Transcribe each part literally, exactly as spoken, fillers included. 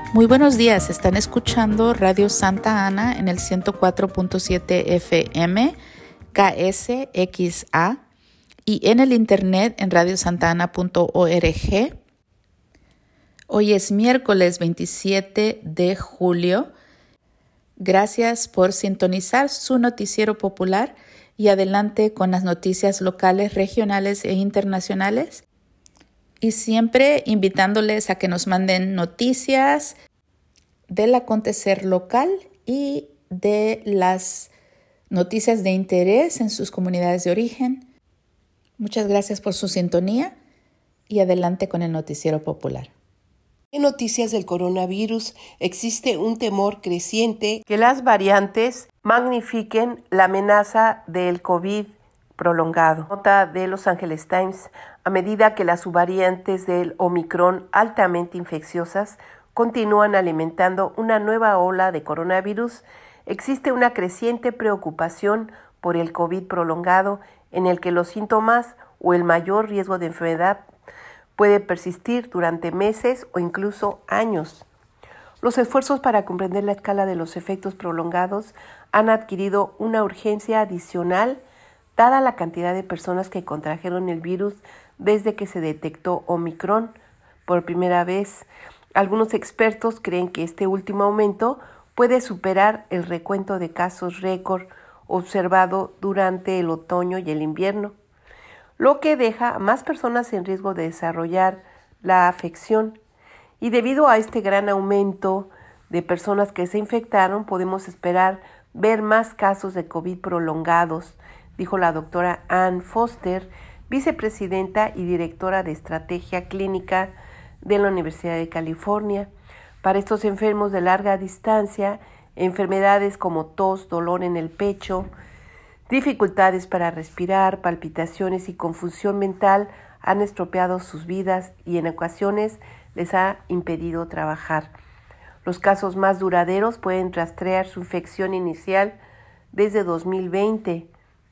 Muy buenos días, están escuchando Radio Santa Ana en el ciento cuatro punto siete F M, K S X A y en el internet en radio santa ana punto org. Hoy es miércoles veintisiete de julio. Gracias por sintonizar su noticiero popular y adelante con las noticias locales, regionales e internacionales. Y siempre invitándoles a que nos manden noticias del acontecer local y de las noticias de interés en sus comunidades de origen. Muchas gracias por su sintonía y adelante con el noticiero popular. En noticias del coronavirus, existe un temor creciente que las variantes magnifiquen la amenaza del COVID prolongado. Nota de Los Angeles Times: a medida que las subvariantes del Omicron altamente infecciosas continúan alimentando una nueva ola de coronavirus, existe una creciente preocupación por el COVID prolongado en el que los síntomas o el mayor riesgo de enfermedad puede persistir durante meses o incluso años. Los esfuerzos para comprender la escala de los efectos prolongados han adquirido una urgencia adicional dada la cantidad de personas que contrajeron el virus desde que se detectó Omicron por primera vez. Algunos expertos creen que este último aumento puede superar el recuento de casos récord observado durante el otoño y el invierno, lo que deja a más personas en riesgo de desarrollar la afección. Y debido a este gran aumento de personas que se infectaron, podemos esperar ver más casos de COVID prolongados, dijo la doctora Ann Foster, vicepresidenta y directora de Estrategia Clínica de la Universidad de California. Para estos enfermos de larga distancia, enfermedades como tos, dolor en el pecho, dificultades para respirar, palpitaciones y confusión mental han estropeado sus vidas y en ocasiones les ha impedido trabajar. Los casos más duraderos pueden rastrear su infección inicial desde dos mil veinte.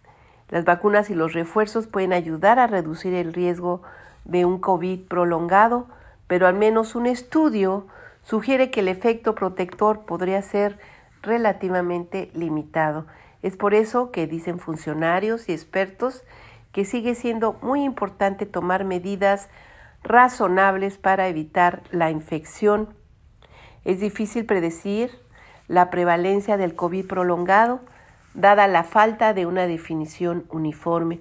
Las vacunas y los refuerzos pueden ayudar a reducir el riesgo de un COVID prolongado, pero al menos un estudio sugiere que el efecto protector podría ser relativamente limitado. Es por eso que dicen funcionarios y expertos que sigue siendo muy importante tomar medidas razonables para evitar la infección. Es difícil predecir la prevalencia del COVID prolongado, dada la falta de una definición uniforme,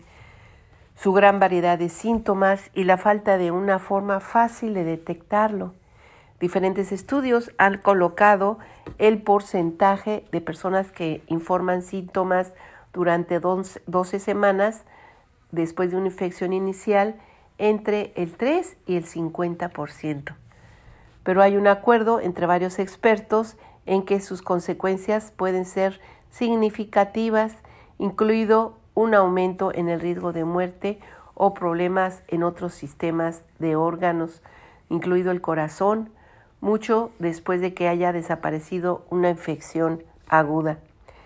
su gran variedad de síntomas y la falta de una forma fácil de detectarlo. Diferentes estudios han colocado el porcentaje de personas que informan síntomas durante doce semanas después de una infección inicial entre el tres y el cincuenta por ciento. Pero hay un acuerdo entre varios expertos en que sus consecuencias pueden ser significativas, incluido un aumento en el riesgo de muerte o problemas en otros sistemas de órganos, incluido el corazón, mucho después de que haya desaparecido una infección aguda.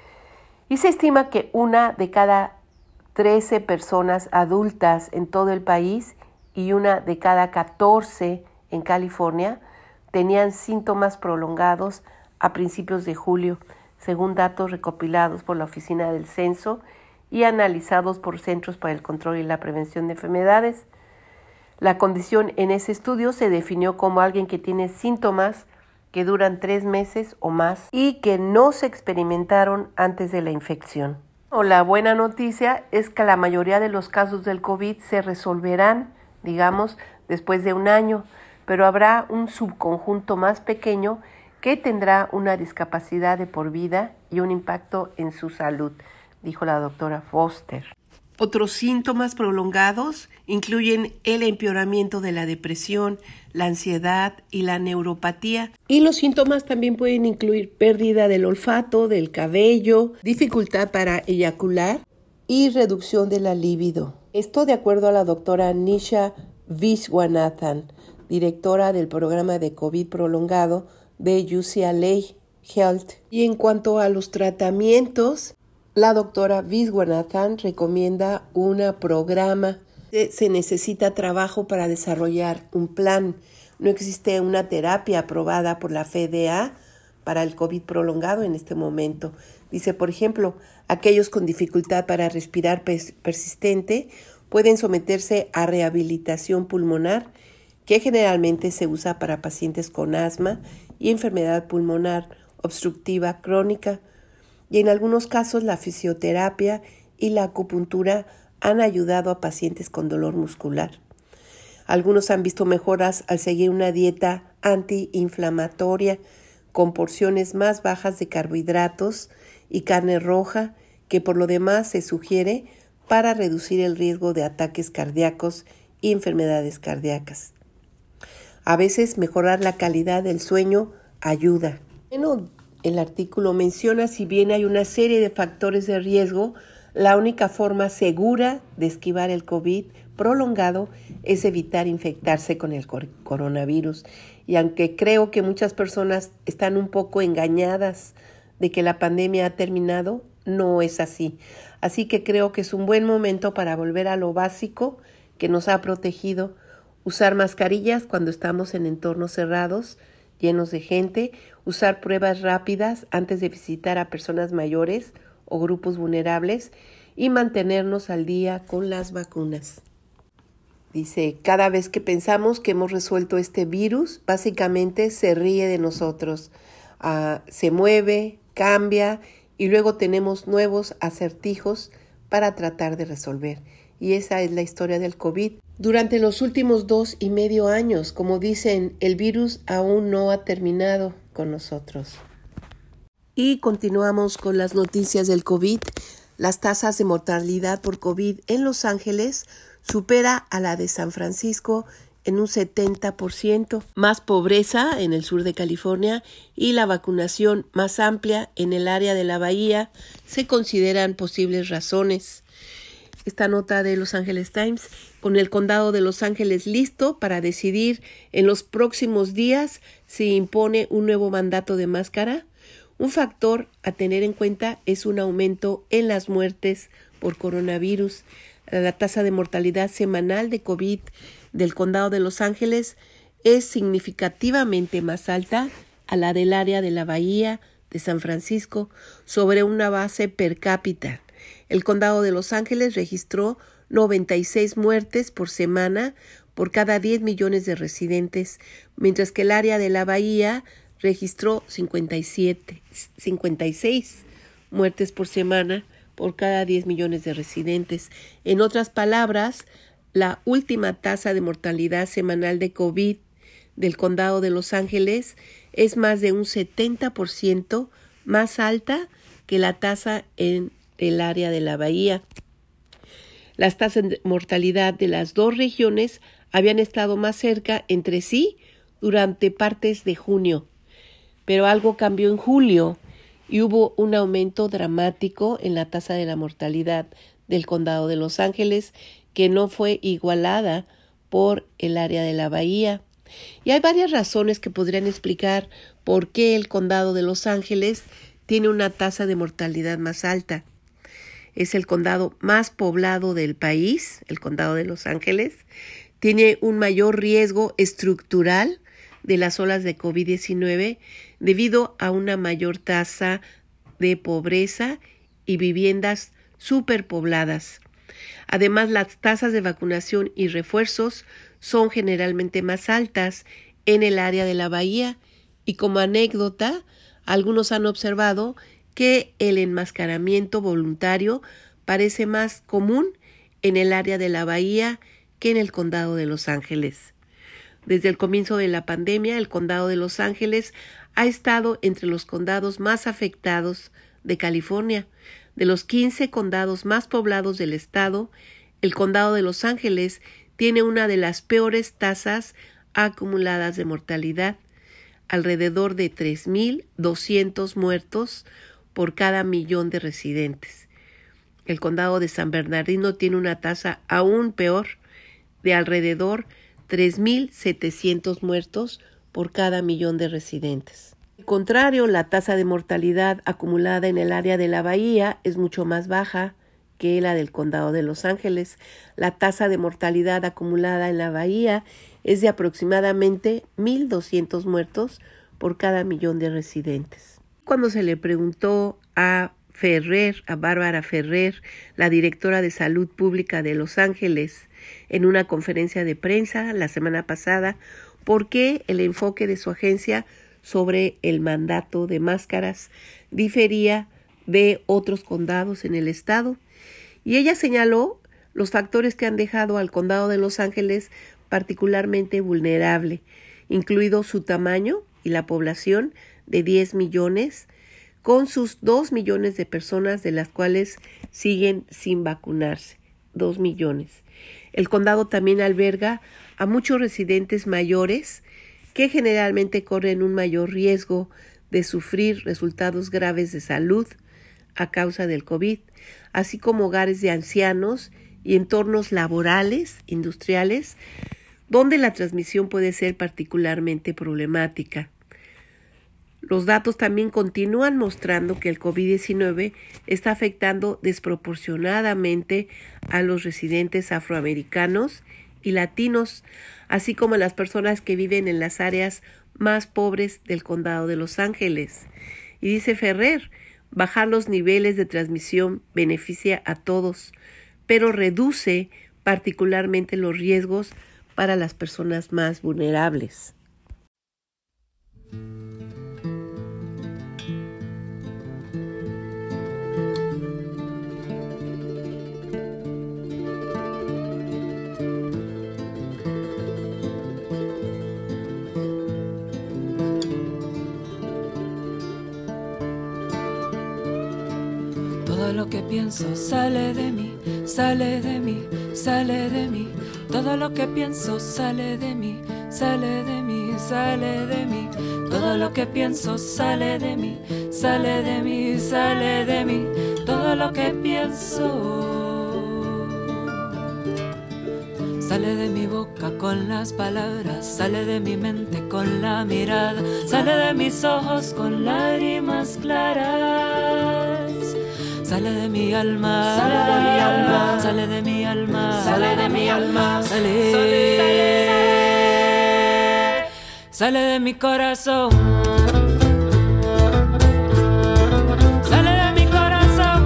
Y se estima que una de cada trece personas adultas en todo el país y una de cada catorce en California tenían síntomas prolongados a principios de julio, según datos recopilados por la Oficina del Censo y analizados por Centros para el Control y la Prevención de Enfermedades. La condición en ese estudio se definió como alguien que tiene síntomas que duran tres meses o más y que no se experimentaron antes de la infección. La buena noticia es que la mayoría de los casos del COVID se resolverán, digamos, después de un año, pero habrá un subconjunto más pequeño que tendrá una discapacidad de por vida y un impacto en su salud, dijo la doctora Foster. Otros síntomas prolongados incluyen el empeoramiento de la depresión, la ansiedad y la neuropatía. Y los síntomas también pueden incluir pérdida del olfato, del cabello, dificultad para eyacular y reducción de la libido. Esto de acuerdo a la doctora Nisha Viswanathan, directora del programa de COVID prolongado de U C L A Health. Y en cuanto a los tratamientos, la doctora Viswanathan recomienda un programa. Se necesita trabajo para desarrollar un plan. No existe una terapia aprobada por la F D A para el COVID prolongado en este momento. Dice, por ejemplo, aquellos con dificultad para respirar pers- persistente pueden someterse a rehabilitación pulmonar, que generalmente se usa para pacientes con asma y enfermedad pulmonar obstructiva crónica. Y en algunos casos la fisioterapia y la acupuntura han ayudado a pacientes con dolor muscular. Algunos han visto mejoras al seguir una dieta antiinflamatoria con porciones más bajas de carbohidratos y carne roja, que por lo demás se sugiere para reducir el riesgo de ataques cardíacos y enfermedades cardíacas. A veces mejorar la calidad del sueño ayuda. Bueno, el artículo menciona, si bien hay una serie de factores de riesgo, la única forma segura de esquivar el COVID prolongado es evitar infectarse con el cor- coronavirus. Y aunque creo que muchas personas están un poco engañadas de que la pandemia ha terminado, no es así. Así que creo que es un buen momento para volver a lo básico que nos ha protegido: usar mascarillas cuando estamos en entornos cerrados, llenos de gente, usar pruebas rápidas antes de visitar a personas mayores o grupos vulnerables y mantenernos al día con las vacunas. Dice, cada vez que pensamos que hemos resuelto este virus, básicamente se ríe de nosotros, uh, se mueve, cambia y luego tenemos nuevos acertijos para tratar de resolver. Y esa es la historia del COVID. Durante los últimos dos y medio años, como dicen, el virus aún no ha terminado con nosotros. Y continuamos con las noticias del COVID. Las tasas de mortalidad por COVID en Los Ángeles supera a la de San Francisco en un setenta por ciento, más pobreza en el sur de California y la vacunación más amplia en el área de la Bahía se consideran posibles razones. Esta nota de Los Angeles Times, con el condado de Los Ángeles listo para decidir en los próximos días si impone un nuevo mandato de máscara. Un factor a tener en cuenta es un aumento en las muertes por coronavirus. La tasa de mortalidad semanal de COVID del condado de Los Ángeles es significativamente más alta a la del área de la Bahía de San Francisco sobre una base per cápita. El condado de Los Ángeles registró noventa y seis muertes por semana por cada diez millones de residentes, mientras que el área de la Bahía registró cincuenta y siete, cincuenta y seis muertes por semana por cada diez millones de residentes. En otras palabras, la última tasa de mortalidad semanal de COVID del condado de Los Ángeles es más de un setenta por ciento más alta que la tasa en el área de la Bahía. Las tasas de mortalidad de las dos regiones habían estado más cerca entre sí durante partes de junio, pero algo cambió en julio y hubo un aumento dramático en la tasa de la mortalidad del condado de Los Ángeles, que no fue igualada por el área de la Bahía. Y hay varias razones que podrían explicar por qué el condado de Los Ángeles tiene una tasa de mortalidad más alta. Es el condado más poblado del país, el condado de Los Ángeles. Tiene un mayor riesgo estructural de las olas de COVID diecinueve debido a una mayor tasa de pobreza y viviendas superpobladas. Además, las tasas de vacunación y refuerzos son generalmente más altas en el área de la Bahía y, como anécdota, algunos han observado que el enmascaramiento voluntario parece más común en el área de la Bahía que en el condado de Los Ángeles. Desde el comienzo de la pandemia, el condado de Los Ángeles ha estado entre los condados más afectados de California. De los quince condados más poblados del estado, el condado de Los Ángeles tiene una de las peores tasas acumuladas de mortalidad, alrededor de tres mil doscientos muertos por cada millón de residentes. El condado de San Bernardino tiene una tasa aún peor, de alrededor tres mil setecientos muertos por cada millón de residentes. Al contrario, la tasa de mortalidad acumulada en el área de la Bahía es mucho más baja que la del condado de Los Ángeles. La tasa de mortalidad acumulada en la Bahía es de aproximadamente mil doscientos muertos por cada millón de residentes. Cuando se le preguntó a Ferrer, a Bárbara Ferrer, la directora de Salud Pública de Los Ángeles, en una conferencia de prensa la semana pasada, por qué el enfoque de su agencia sobre el mandato de máscaras difería de otros condados en el estado, y ella señaló los factores que han dejado al condado de Los Ángeles particularmente vulnerable, incluido su tamaño y la población de diez millones, con sus dos millones de personas, de las cuales siguen sin vacunarse, dos millones. El condado también alberga a muchos residentes mayores que generalmente corren un mayor riesgo de sufrir resultados graves de salud a causa del COVID, así como hogares de ancianos y entornos laborales, industriales, donde la transmisión puede ser particularmente problemática. Los datos también continúan mostrando que el COVID diecinueve está afectando desproporcionadamente a los residentes afroamericanos y latinos, así como a las personas que viven en las áreas más pobres del condado de Los Ángeles. Y dice Ferrer, bajar los niveles de transmisión beneficia a todos, pero reduce particularmente los riesgos para las personas más vulnerables. Todo lo que pienso sale de mí, sale de mí, sale de mí. Todo lo que pienso sale de mí, sale de mí, sale de mí. Todo lo que pienso sale de mí, sale de mí, sale de mí. Todo lo que pienso sale de mi boca con las palabras, sale de mi mente con la mirada, sale de mis ojos con lágrimas claras. Sale de mi alma, sale de mi alma, sale de mi alma, sale de mi alma, sale, sale, sale, sale, sale de mi corazón. Sale de mi corazón.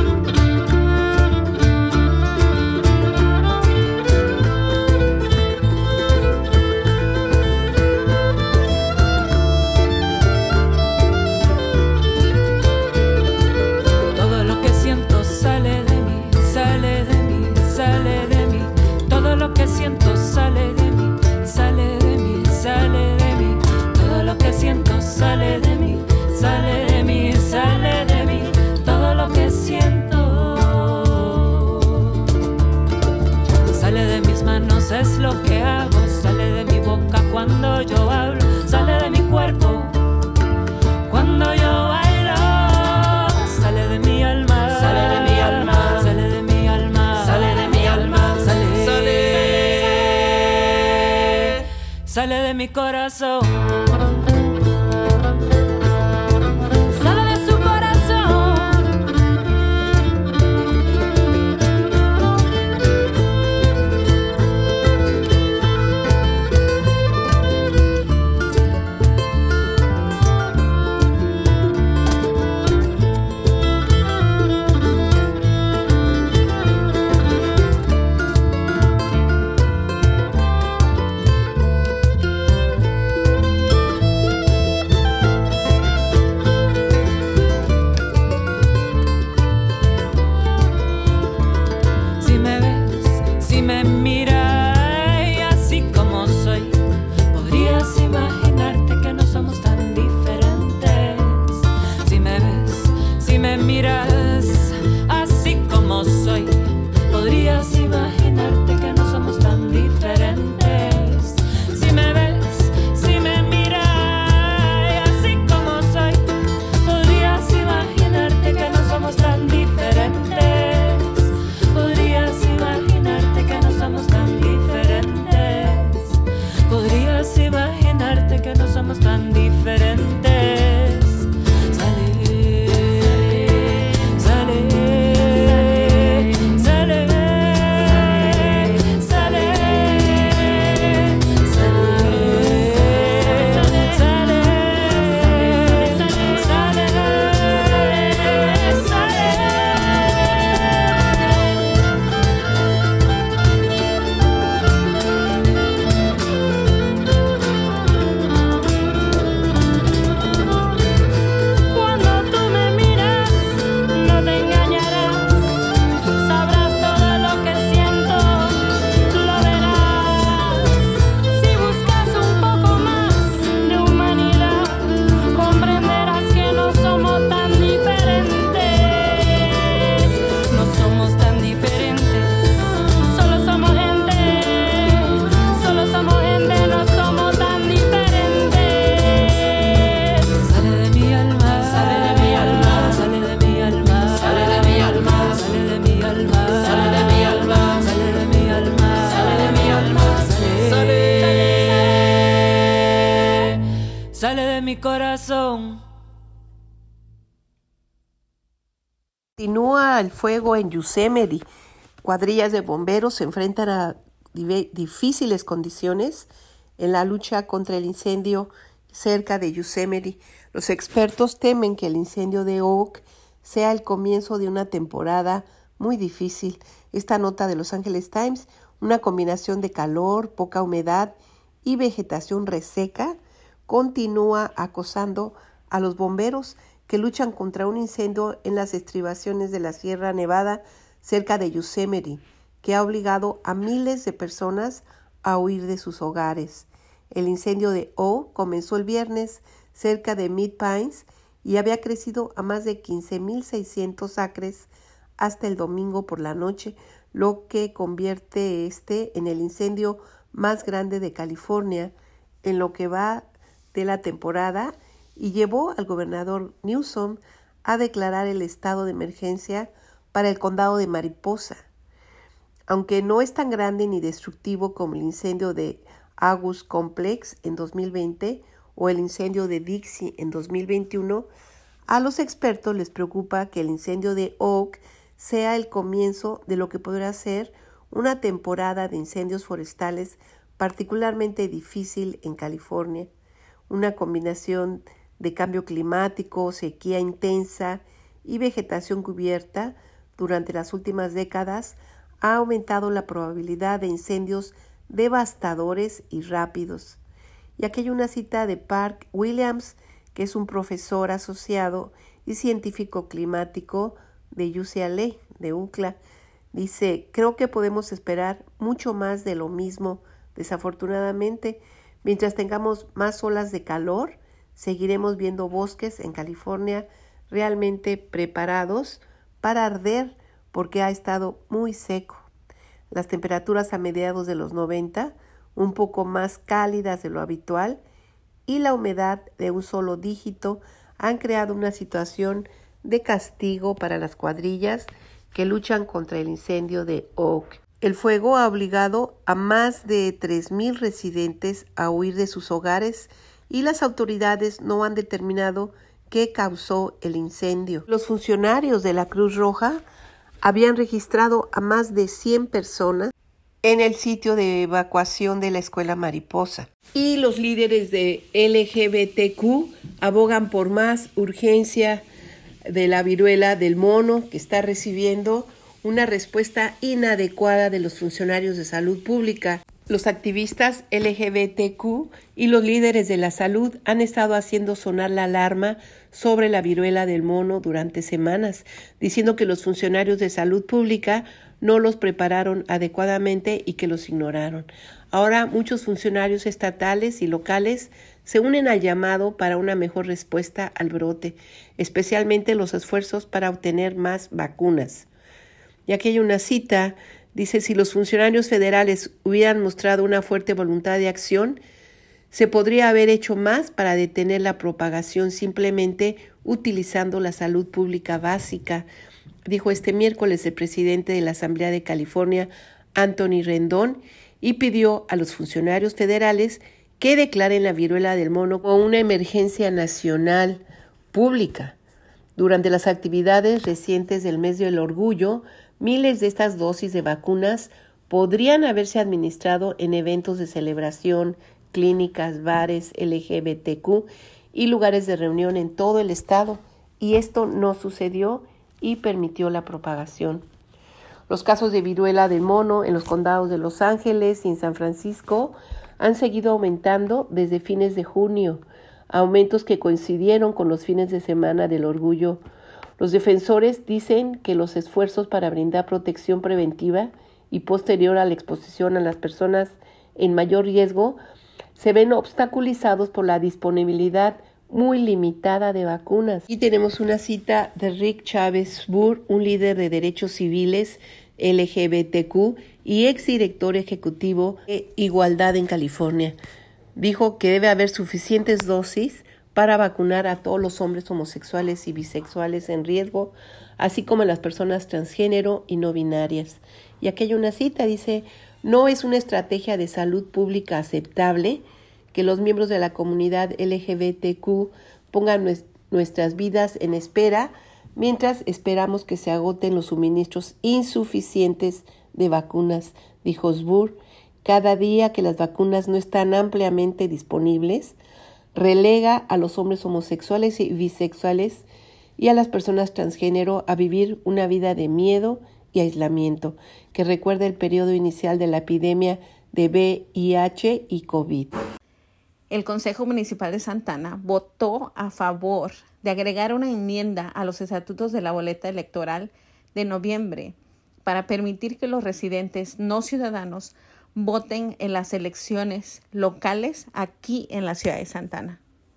Siento sale de mí, sale de mí, sale de mí. Todo lo que siento sale de mí, sale de mí, sale de mí. Todo lo que siento sale de mis manos, es lo que hago. Sale de mi boca cuando yo hablo, sale de mi cuerpo cuando yo bailo. Sale de mi alma, sale de mi alma, sale de mi alma, sale de mi alma, sale, sale. Sale de mi corazón. Sale de su corazón. sale de mi corazón. Continúa el fuego en Yosemite. Cuadrillas de bomberos se enfrentan a difíciles condiciones en la lucha contra el incendio cerca de Yosemite. Los expertos temen que el incendio de Oak sea el comienzo de una temporada muy difícil. Esta nota de Los Angeles Times, una combinación de calor, poca humedad y vegetación reseca, continúa acosando a los bomberos que luchan contra un incendio en las estribaciones de la Sierra Nevada cerca de Yosemite, que ha obligado a miles de personas a huir de sus hogares. El incendio de Oak comenzó el viernes cerca de Mid Pines y había crecido a más de quince mil seiscientos acres hasta el domingo por la noche, lo que convierte este en el incendio más grande de California en lo que va de la temporada y llevó al gobernador Newsom a declarar el estado de emergencia para el condado de Mariposa. Aunque no es tan grande ni destructivo como el incendio de August Complex en dos mil veinte o el incendio de Dixie en dos mil veintiuno, a los expertos les preocupa que el incendio de Oak sea el comienzo de lo que podrá ser una temporada de incendios forestales particularmente difícil en California. Una combinación de cambio climático, sequía intensa y vegetación cubierta durante las últimas décadas ha aumentado la probabilidad de incendios devastadores y rápidos. Y aquí hay una cita de Park Williams, que es un profesor asociado y científico climático de U C L A, de U C L A. Dice, creo que podemos esperar mucho más de lo mismo. Desafortunadamente, mientras tengamos más olas de calor, seguiremos viendo bosques en California realmente preparados para arder porque ha estado muy seco. Las temperaturas a mediados de los noventa, un poco más cálidas de lo habitual, y la humedad de un solo dígito han creado una situación de castigo para las cuadrillas que luchan contra el incendio de Oak. El fuego ha obligado a más de tres mil residentes a huir de sus hogares y las autoridades no han determinado qué causó el incendio. Los funcionarios de la Cruz Roja habían registrado a más de cien personas en el sitio de evacuación de la escuela Mariposa. Y los líderes de L G B T Q abogan por más urgencia de la viruela del mono, que está recibiendo una respuesta inadecuada de los funcionarios de salud pública. Los activistas L G B T Q y los líderes de la salud han estado haciendo sonar la alarma sobre la viruela del mono durante semanas, diciendo que los funcionarios de salud pública no los prepararon adecuadamente y que los ignoraron. Ahora muchos funcionarios estatales y locales se unen al llamado para una mejor respuesta al brote, especialmente los esfuerzos para obtener más vacunas. Y aquí hay una cita, dice, si los funcionarios federales hubieran mostrado una fuerte voluntad de acción, se podría haber hecho más para detener la propagación simplemente utilizando la salud pública básica, dijo este miércoles el presidente de la Asamblea de California, Anthony Rendón, y pidió a los funcionarios federales que declaren la viruela del mono como una emergencia nacional pública. Durante las actividades recientes del mes del orgullo, miles de estas dosis de vacunas podrían haberse administrado en eventos de celebración, clínicas, bares, L G B T Q y lugares de reunión en todo el estado, y esto no sucedió y permitió la propagación. Los casos de viruela del mono en los condados de Los Ángeles y en San Francisco han seguido aumentando desde fines de junio, aumentos que coincidieron con los fines de semana del orgullo. Los defensores dicen que los esfuerzos para brindar protección preventiva y posterior a la exposición a las personas en mayor riesgo se ven obstaculizados por la disponibilidad muy limitada de vacunas. Y tenemos una cita de Rick Chávez Burr, un líder de derechos civiles L G B T Q y exdirector ejecutivo de Igualdad en California. Dijo que debe haber suficientes dosis para vacunar a todos los hombres homosexuales y bisexuales en riesgo, así como a las personas transgénero y no binarias. Y aquí hay una cita, dice, no es una estrategia de salud pública aceptable que los miembros de la comunidad L G B T Q pongan nues- nuestras vidas en espera mientras esperamos que se agoten los suministros insuficientes de vacunas, dijo Osbourne. Cada día que las vacunas no están ampliamente disponibles, relega a los hombres homosexuales y bisexuales y a las personas transgénero a vivir una vida de miedo y aislamiento, que recuerda el periodo inicial de la epidemia de V I H y COVID. El Consejo Municipal de Santa Ana votó a favor de agregar una enmienda a los estatutos de la boleta electoral de noviembre para permitir que los residentes no ciudadanos voten en las elecciones locales aquí en la ciudad de Santa Ana.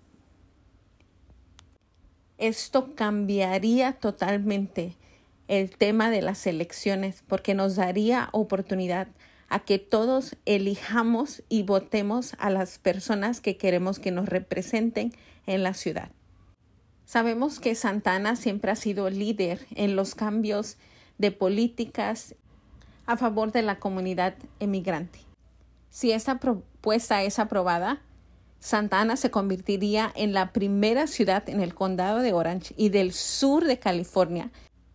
Esto cambiaría totalmente el tema de las elecciones porque nos daría oportunidad a que todos elijamos y votemos a las personas que queremos que nos representen en la ciudad. Sabemos que Santa Ana siempre ha sido líder en los cambios de políticas a favor de la comunidad emigrante. Si esta propuesta es aprobada, Santa Ana se convertiría en la primera ciudad en el condado de Orange y del sur de California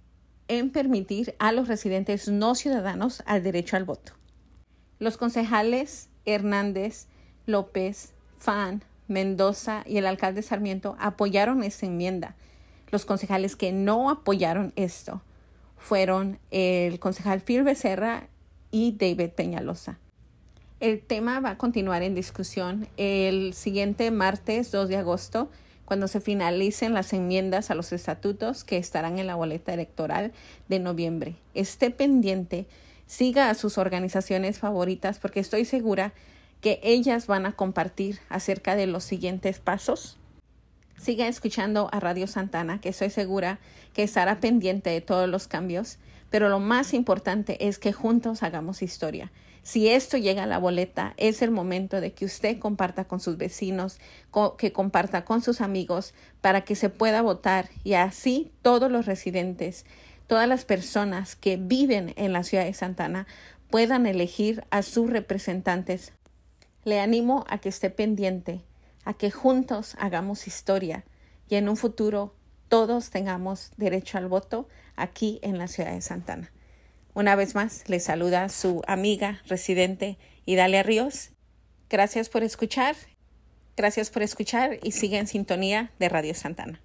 en permitir a los residentes no ciudadanos el derecho al voto. Los concejales Hernández, López, Fan, Mendoza y el alcalde Sarmiento apoyaron esta enmienda. Los concejales que no apoyaron esto fueron el concejal Phil Becerra y David Peñalosa. El tema va a continuar en discusión el siguiente martes dos de agosto, cuando se finalicen las enmiendas a los estatutos que estarán en la boleta electoral de noviembre. Esté pendiente, siga a sus organizaciones favoritas porque estoy segura que ellas van a compartir acerca de los siguientes pasos. Siga escuchando a Radio Santa Ana, que estoy segura que estará pendiente de todos los cambios, pero lo más importante es que juntos hagamos historia. Si esto llega a la boleta, es el momento de que usted comparta con sus vecinos, que comparta con sus amigos para que se pueda votar y así todos los residentes, todas las personas que viven en la ciudad de Santa Ana puedan elegir a sus representantes. Le animo a que esté pendiente, a que juntos hagamos historia y en un futuro todos tengamos derecho al voto aquí en la ciudad de Santa Ana. Una vez más, les saluda su amiga residente Idalia Ríos. Gracias por escuchar, gracias por escuchar y sigue en sintonía de Radio Santa Ana.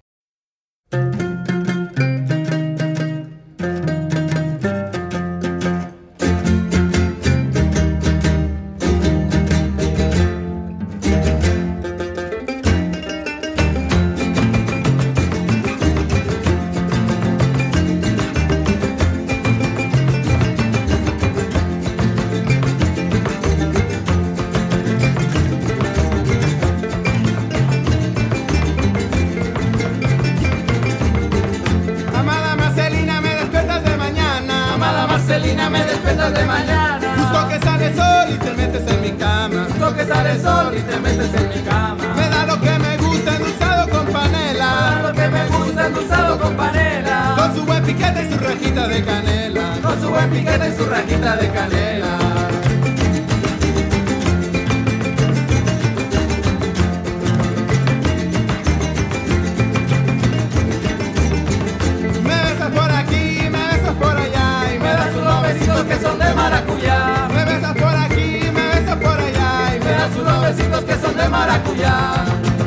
Marcelina, me despiertas de mañana. Justo que sale el sol y te metes en mi cama. Justo que sale el sol y te metes en mi cama. Me da lo que me gusta endulzado con panela. Me da lo que me gusta endulzado con panela. Con su buen piquete y su rajita de canela. Con su buen piquete y su rajita de canela. Que son de maracuyá. Me besas por aquí, me besas por allá y me das unos besitos que son de maracuyá.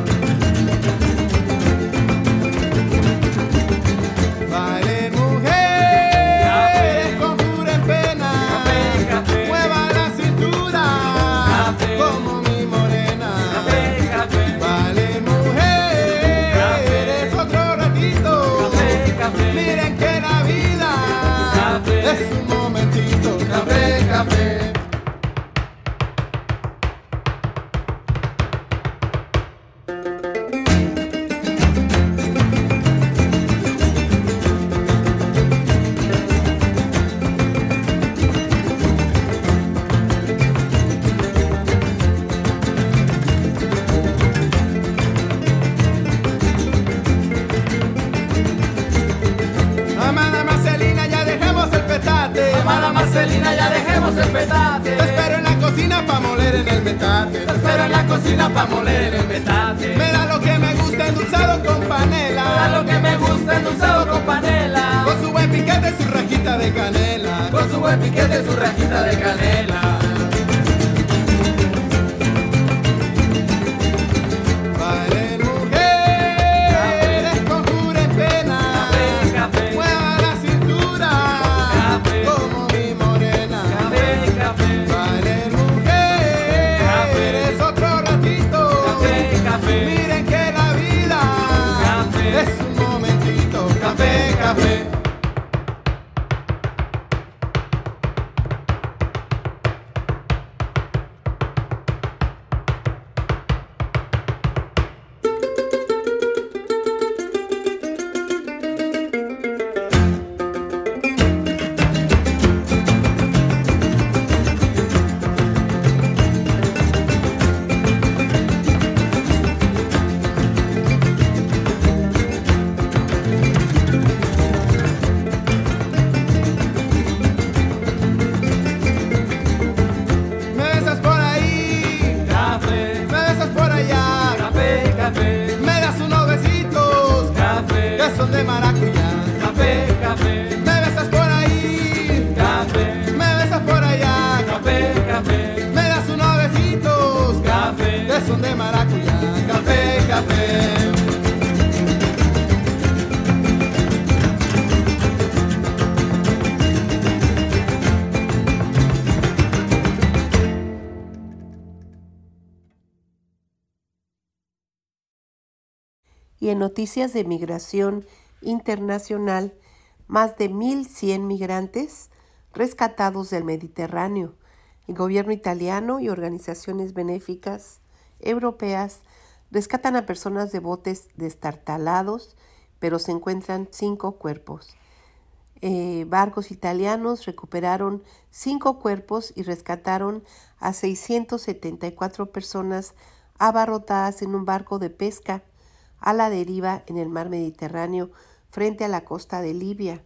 Bailen mujeres, conjuren pena. Café, café. Mueva la cintura, café. Como mi morena. Café, café. Bailen mujeres, otro ratito. Café, café. Miren que la vida café. Es un momentito. Café, café. Amada Marcelina, ya dejemos el petate. Amada Marcelina, ya dejemos el petate. Te espero en la cocina pa' moler en el el metate. Te espero en la cocina pa' moler el metate. Me da lo que me gusta endulzado con panela. Me da lo que me gusta endulzado con panela. Con su buen piquete, su rajita de canela. Con su buen piquete, su rajita de canela. Bailen mujeres, conjuren pena. Café, café. Mueva la cintura. Café. Como mi morena. Café, café. Bailen mujeres, otro ratito. Café, café. Miren que la vida Café. es un momentito. Café, café. Me besas por ahí, Café, me besas por allá. café, café. Me das unos besitos Café, que son de maracuyá. café, café. Me besas por ahí, Café, me besas por allá. café, café. Me das unos besitos Café, que son de maracuyá. Café, café. Y en noticias de migración internacional, más de mil cien migrantes rescatados del Mediterráneo. El gobierno italiano y organizaciones benéficas europeas rescatan a personas de botes destartalados, pero se encuentran cinco cuerpos. Eh, barcos italianos recuperaron cinco cuerpos y rescataron a seiscientas setenta y cuatro personas abarrotadas en un barco de pesca a la deriva en el mar Mediterráneo frente a la costa de Libia.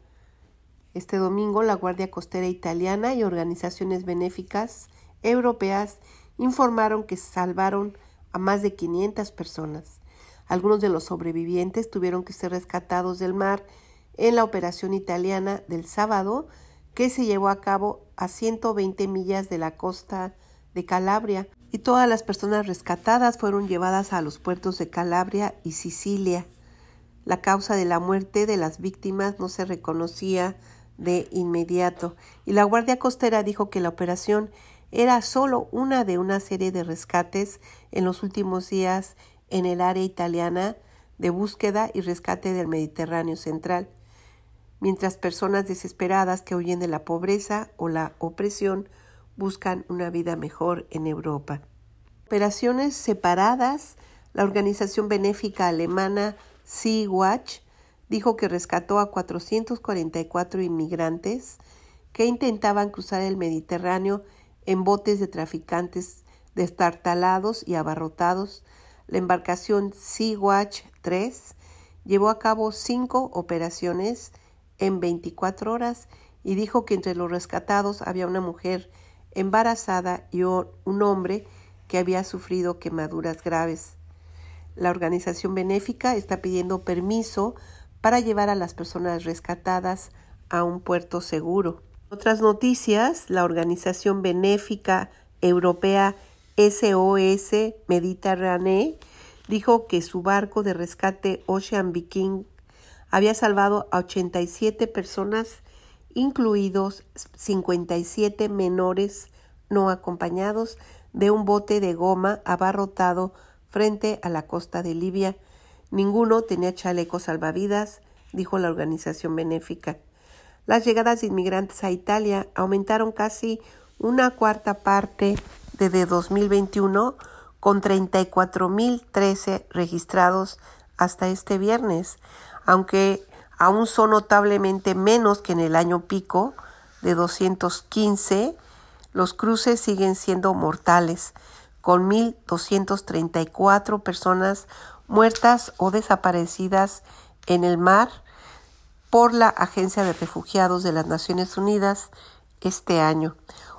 Este domingo, la Guardia Costera Italiana y organizaciones benéficas europeas informaron que salvaron a más de quinientas personas. Algunos de los sobrevivientes tuvieron que ser rescatados del mar en la operación italiana del sábado, que se llevó a cabo a ciento veinte millas de la costa de Calabria, y todas las personas rescatadas fueron llevadas a los puertos de Calabria y Sicilia. La causa de la muerte de las víctimas no se reconocía de inmediato, y la Guardia Costera dijo que la operación era solo una de una serie de rescates en los últimos días en el área italiana de búsqueda y rescate del Mediterráneo central, mientras personas desesperadas que huyen de la pobreza o la opresión buscan una vida mejor en Europa. Operaciones separadas, la organización benéfica alemana Sea-Watch dijo que rescató a cuatrocientos cuarenta y cuatro inmigrantes que intentaban cruzar el Mediterráneo en botes de traficantes destartalados y abarrotados. La embarcación Sea-Watch tres llevó a cabo cinco operaciones en veinticuatro horas y dijo que entre los rescatados había una mujer embarazada y un hombre que había sufrido quemaduras graves. La organización benéfica está pidiendo permiso para llevar a las personas rescatadas a un puerto seguro. Otras noticias, la organización benéfica europea S O S Mediterráneo dijo que su barco de rescate Ocean Viking había salvado a ochenta y siete personas, incluidos cincuenta y siete menores no acompañados, de un bote de goma abarrotado frente a la costa de Libia. Ninguno tenía chalecos salvavidas, dijo la organización benéfica. Las llegadas de inmigrantes a Italia aumentaron casi una cuarta parte desde dos mil veintiuno, con treinta y cuatro mil trece registrados hasta este viernes, aunque aún son notablemente menos que en el año pico de doscientos quince, los cruces siguen siendo mortales, con mil doscientas treinta y cuatro personas muertas o desaparecidas en el mar por la Agencia de Refugiados de las Naciones Unidas este año.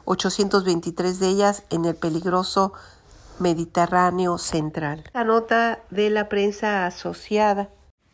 ochocientas veintitrés de ellas en el peligroso Mediterráneo central. La nota de la prensa asociada.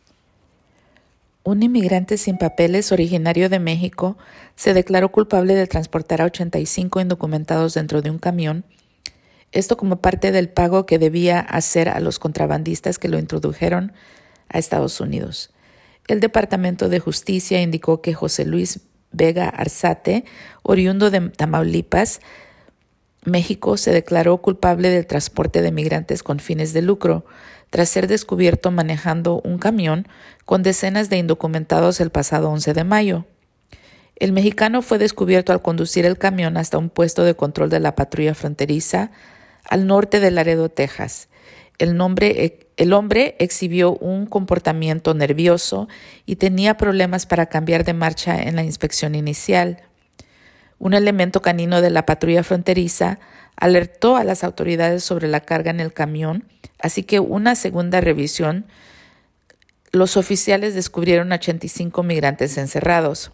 Un inmigrante sin papeles originario de México se declaró culpable de transportar a ochenta y cinco indocumentados dentro de un camión, esto como parte del pago que debía hacer a los contrabandistas que lo introdujeron a Estados Unidos. El Departamento de Justicia indicó que José Luis Vega Arzate, oriundo de Tamaulipas, México, se declaró culpable del transporte de migrantes con fines de lucro, tras ser descubierto manejando un camión con decenas de indocumentados el pasado once de mayo. El mexicano fue descubierto al conducir el camión hasta un puesto de control de la patrulla fronteriza al norte de Laredo, Texas. El, nombre, el hombre exhibió un comportamiento nervioso y tenía problemas para cambiar de marcha en la inspección inicial. Un elemento canino de la patrulla fronteriza alertó a las autoridades sobre la carga en el camión, así que una segunda revisión, los oficiales descubrieron ochenta y cinco migrantes encerrados.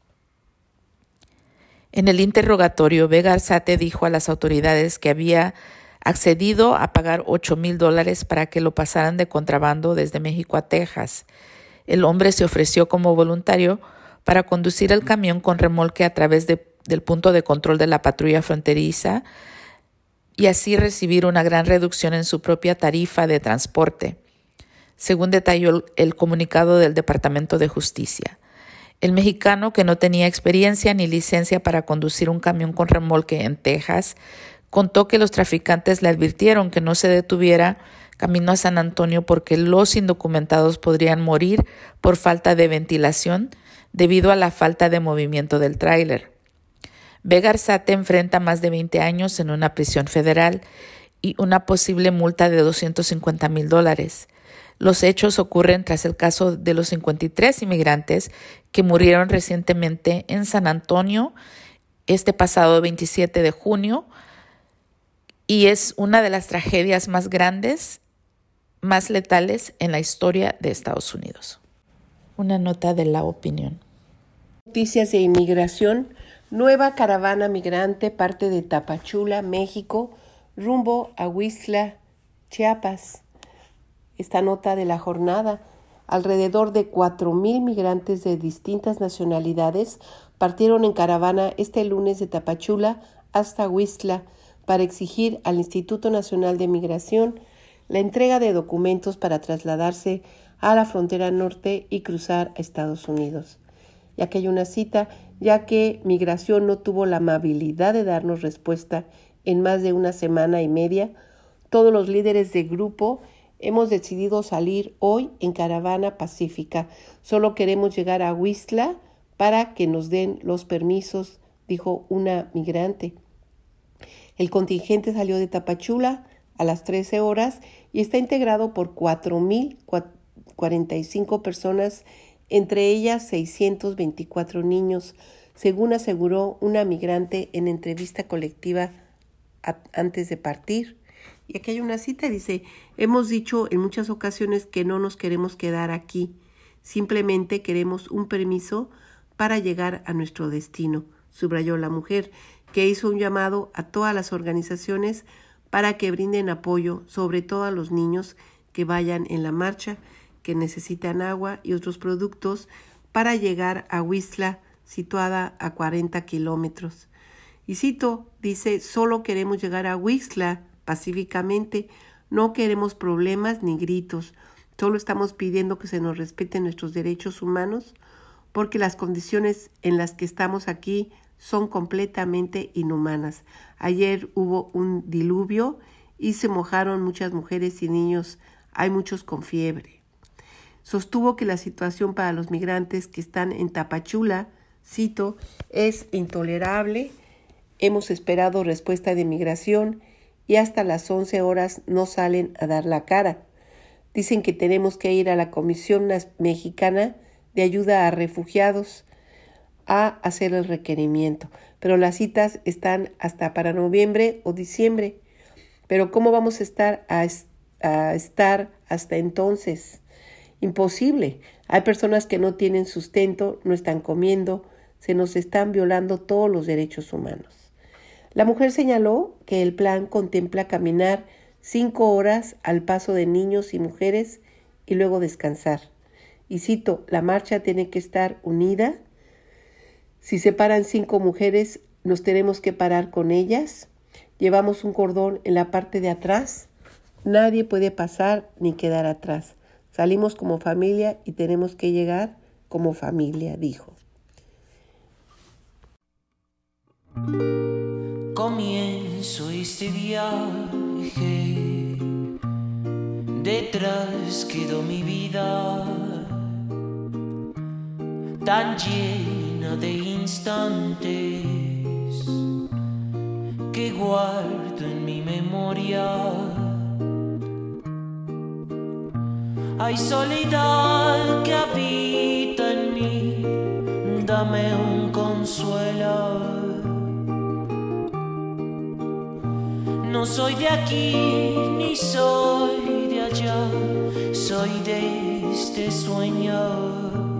En el interrogatorio, Vega Arzate dijo a las autoridades que había accedido a pagar ocho mil dólares para que lo pasaran de contrabando desde México a Texas. El hombre se ofreció como voluntario para conducir el camión con remolque a través de, del punto de control de la patrulla fronteriza y así recibir una gran reducción en su propia tarifa de transporte, según detalló el, el comunicado del Departamento de Justicia. El mexicano, que no tenía experiencia ni licencia para conducir un camión con remolque en Texas, contó que los traficantes le advirtieron que no se detuviera camino a San Antonio porque los indocumentados podrían morir por falta de ventilación debido a la falta de movimiento del tráiler. Vega Arzate enfrenta más de veinte años en una prisión federal y una posible multa de doscientos cincuenta mil dólares. Los hechos ocurren tras el caso de los cincuenta y tres inmigrantes que murieron recientemente en San Antonio este pasado veintisiete de junio y es una de las tragedias más grandes, más letales en la historia de Estados Unidos. Una nota de La Opinión. Noticias de inmigración. Nueva caravana migrante parte de Tapachula, México, rumbo a Huixtla, Chiapas. Esta nota de la jornada. Alrededor de cuatro mil migrantes de distintas nacionalidades partieron en caravana este lunes de Tapachula hasta Huixtla para exigir al Instituto Nacional de Migración la entrega de documentos para trasladarse a la frontera norte y cruzar a Estados Unidos. Ya que hay una cita, ya que Migración no tuvo la amabilidad de darnos respuesta en más de una semana y media, todos los líderes de grupo hemos decidido salir hoy en caravana pacífica. Solo queremos llegar a Huixtla para que nos den los permisos, dijo una migrante. El contingente salió de Tapachula a las trece horas y está integrado por cuatro mil cuarenta y cinco personas, entre ellas seiscientos veinticuatro niños, según aseguró una migrante en entrevista colectiva a, antes de partir. Y aquí hay una cita, dice, hemos dicho en muchas ocasiones que no nos queremos quedar aquí, simplemente queremos un permiso para llegar a nuestro destino, subrayó la mujer, que hizo un llamado a todas las organizaciones para que brinden apoyo, sobre todo a los niños que vayan en la marcha, que necesitan agua y otros productos para llegar a Huixtla, situada a cuarenta kilómetros. Y cito, dice, solo queremos llegar a Huixtla pacíficamente, no queremos problemas ni gritos, solo estamos pidiendo que se nos respeten nuestros derechos humanos porque las condiciones en las que estamos aquí son completamente inhumanas. Ayer hubo un diluvio y se mojaron muchas mujeres y niños, hay muchos con fiebre. Sostuvo que la situación para los migrantes que están en Tapachula, cito, es intolerable. Hemos esperado respuesta de migración y hasta las once horas no salen a dar la cara. Dicen que tenemos que ir a la Comisión Mexicana de Ayuda a Refugiados a hacer el requerimiento, pero las citas están hasta para noviembre o diciembre. Pero ¿cómo vamos a estar, a, a estar hasta entonces? Imposible. Hay personas que no tienen sustento, no están comiendo, se nos están violando todos los derechos humanos. La mujer señaló que el plan contempla caminar cinco horas al paso de niños y mujeres y luego descansar. Y cito, la marcha tiene que estar unida. Si se paran cinco mujeres, nos tenemos que parar con ellas. Llevamos un cordón en la parte de atrás. Nadie puede pasar ni quedar atrás. Salimos como familia y tenemos que llegar como familia, dijo. Comienzo este viaje, detrás quedó mi vida, tan llena de instantes que guardo en mi memoria. Hay soledad que habita en mí, dame un consuelo. No soy de aquí ni soy de allá, soy de este sueño.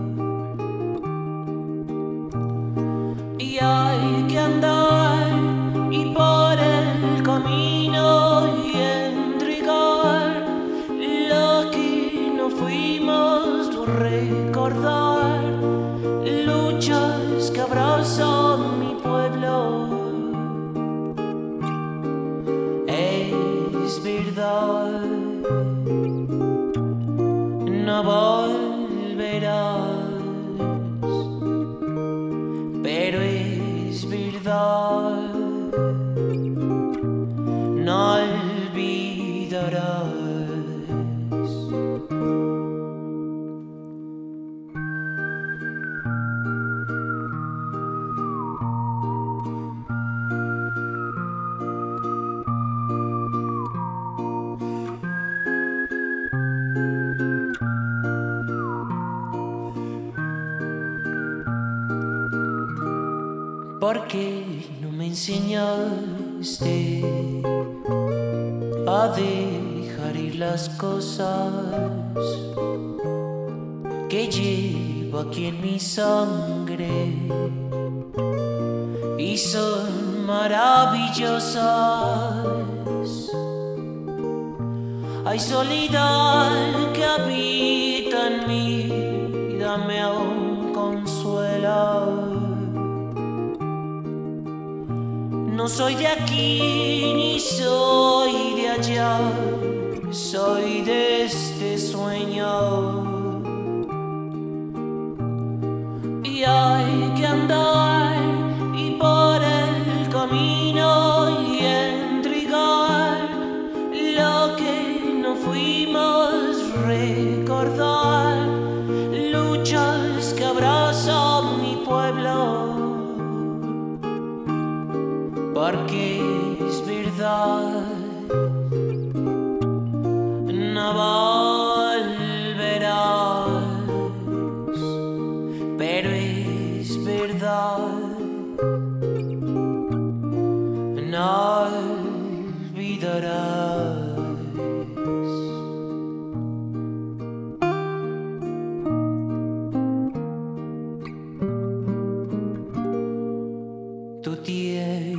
Y hay que andar y por el camino y entregar lo que no fuimos, recordar luchas que abrazan mi pueblo. Es verdad, no volverás, pero es verdad, no olvidarás. ¿Por qué no me enseñaste a dejar ir las cosas que llevo aquí en mi sangre y son maravillosas? Hay soledad que habita en mí, dame un consuelo. No soy de aquí ni soy de allá, soy de este sueño. Y hay que andar y por el camino y entregar lo que no fuimos, recordar luchas que abrazan mi pueblo. Porque es verdad, no volverás, pero es verdad, no olvidarás. Tu tierra.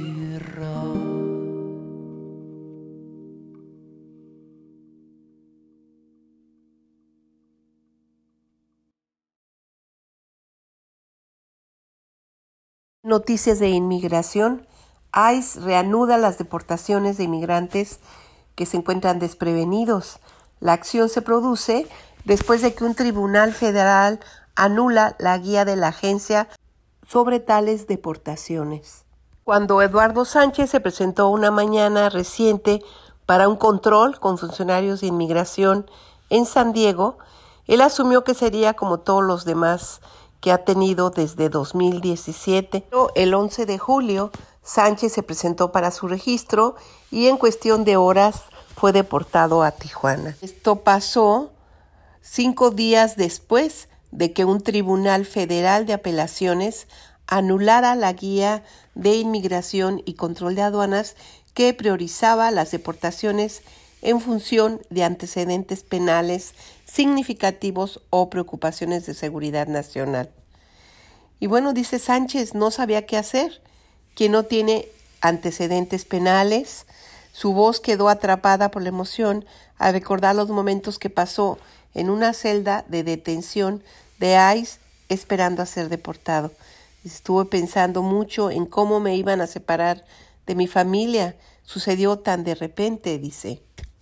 Noticias de inmigración. I C E reanuda las deportaciones de inmigrantes que se encuentran desprevenidos. La acción se produce después de que un tribunal federal anula la guía de la agencia sobre tales deportaciones. Cuando Eduardo Sánchez se presentó una mañana reciente para un control con funcionarios de inmigración en San Diego, él asumió que sería como todos los demás que ha tenido desde dos mil diecisiete. El once de julio, Sánchez se presentó para su registro y en cuestión de horas fue deportado a Tijuana. Esto pasó cinco días después de que un tribunal federal de apelaciones anulara la guía de inmigración y control de aduanas que priorizaba las deportaciones en función de antecedentes penales significativos o preocupaciones de seguridad nacional. Y bueno, dice Sánchez, no sabía qué hacer. Quien no tiene antecedentes penales. Su voz quedó atrapada por la emoción al recordar los momentos que pasó en una celda de detención de ICE esperando a ser deportado. Estuve pensando mucho en cómo me iban a separar de mi familia. Sucedió tan de repente, dice.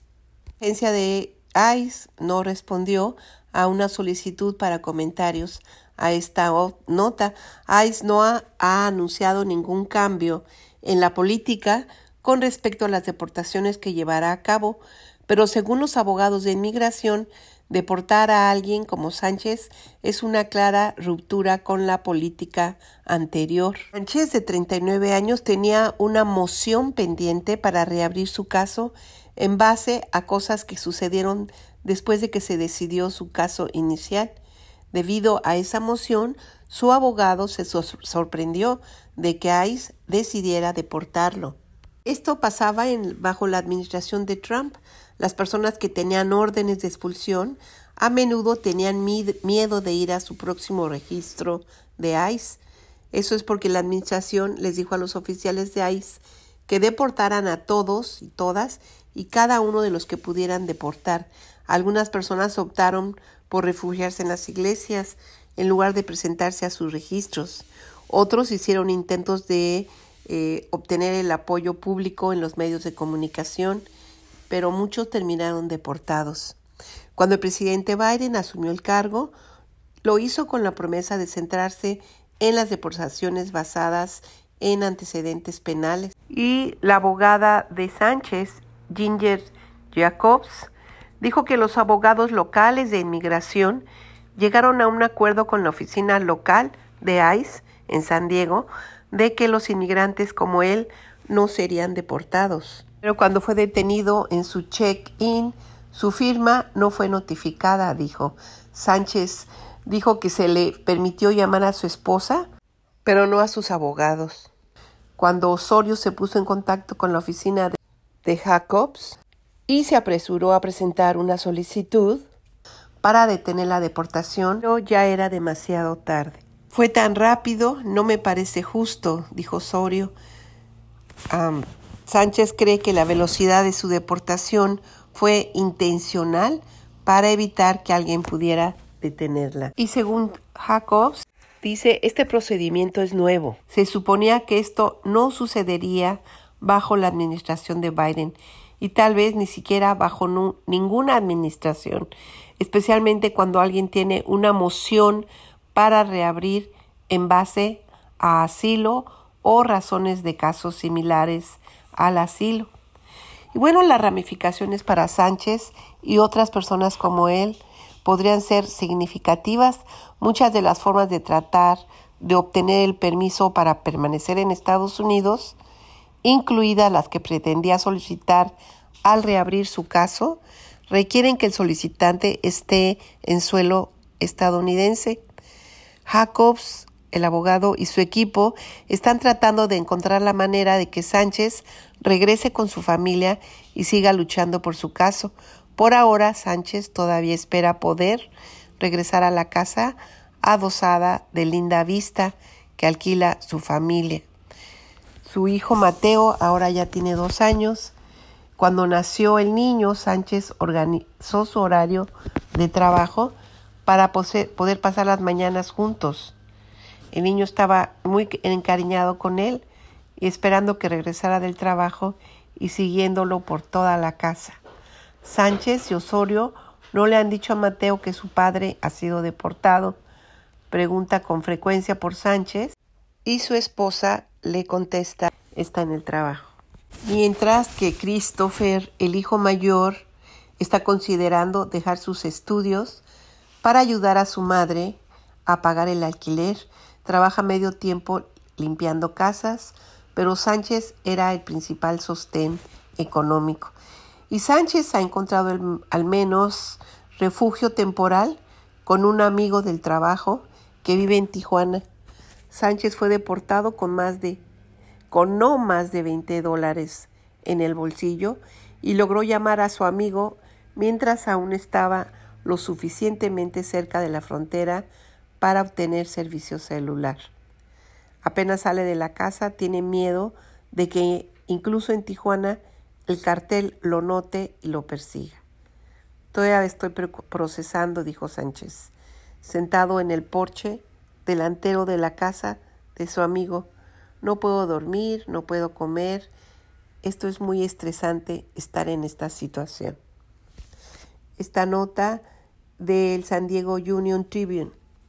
La agencia de ICE no respondió a una solicitud para comentarios a esta nota. ICE no ha, ha anunciado ningún cambio en la política con respecto a las deportaciones que llevará a cabo, pero según los abogados de inmigración, deportar a alguien como Sánchez es una clara ruptura con la política anterior. Sánchez, de treinta y nueve años, tenía una moción pendiente para reabrir su caso en base a cosas que sucedieron después de que se decidió su caso inicial. Debido a esa moción, su abogado se sorprendió de que ICE decidiera deportarlo. Esto pasaba en, bajo la administración de Trump. Las personas que tenían órdenes de expulsión a menudo tenían miedo de ir a su próximo registro de ICE. Eso es porque la administración les dijo a los oficiales de ICE que deportaran a todos y todas y cada uno de los que pudieran deportar. Algunas personas optaron por refugiarse en las iglesias en lugar de presentarse a sus registros. Otros hicieron intentos de eh, obtener el apoyo público en los medios de comunicación, pero muchos terminaron deportados. Cuando el presidente Biden asumió el cargo, lo hizo con la promesa de centrarse en las deportaciones basadas en antecedentes penales. Y la abogada de Sánchez, Ginger Jacobs, dijo que los abogados locales de inmigración llegaron a un acuerdo con la oficina local de ICE en San Diego de que los inmigrantes como él no serían deportados. Pero cuando fue detenido en su check-in, su firma no fue notificada, dijo. Sánchez dijo que se le permitió llamar a su esposa, pero no a sus abogados. Cuando Osorio se puso en contacto con la oficina de, de Jacobs y se apresuró a presentar una solicitud para detener la deportación, pero ya era demasiado tarde. Fue tan rápido, no me parece justo, dijo Osorio. Um, Sánchez cree que la velocidad de su deportación fue intencional para evitar que alguien pudiera detenerla. Y según Jacobs, dice, este procedimiento es nuevo. Se suponía que esto no sucedería bajo la administración de Biden y tal vez ni siquiera bajo no, ninguna administración, especialmente cuando alguien tiene una moción para reabrir en base a asilo o razones de casos similares al asilo. Y bueno, las ramificaciones para Sánchez y otras personas como él podrían ser significativas. Muchas de las formas de tratar de obtener el permiso para permanecer en Estados Unidos, incluidas las que pretendía solicitar al reabrir su caso, requieren que el solicitante esté en suelo estadounidense. Jacobs, el abogado, y su equipo están tratando de encontrar la manera de que Sánchez regrese con su familia y siga luchando por su caso. Por ahora, Sánchez todavía espera poder regresar a la casa adosada de Linda Vista que alquila su familia. Su hijo Mateo ahora ya tiene dos años. Cuando nació el niño, Sánchez organizó su horario de trabajo para poder pasar las mañanas juntos. El niño estaba muy encariñado con él y esperando que regresara del trabajo y siguiéndolo por toda la casa. Sánchez y Osorio no le han dicho a Mateo que su padre ha sido deportado. Pregunta con frecuencia por Sánchez y su esposa le contesta, está en el trabajo. Mientras que Christopher, el hijo mayor, está considerando dejar sus estudios para ayudar a su madre a pagar el alquiler. Trabaja medio tiempo limpiando casas, pero Sánchez era el principal sostén económico. Y Sánchez ha encontrado el, al menos refugio temporal con un amigo del trabajo que vive en Tijuana. Sánchez fue deportado con más de, con no más de veinte dólares en el bolsillo y logró llamar a su amigo mientras aún estaba lo suficientemente cerca de la frontera para obtener servicio celular. Apenas sale de la casa, tiene miedo de que incluso en Tijuana el cartel lo note y lo persiga. Todavía estoy procesando, dijo Sánchez, sentado en el porche delantero de la casa de su amigo. No puedo dormir, no puedo comer. Esto es muy estresante, estar en esta situación. Esta nota del San Diego Union Tribune.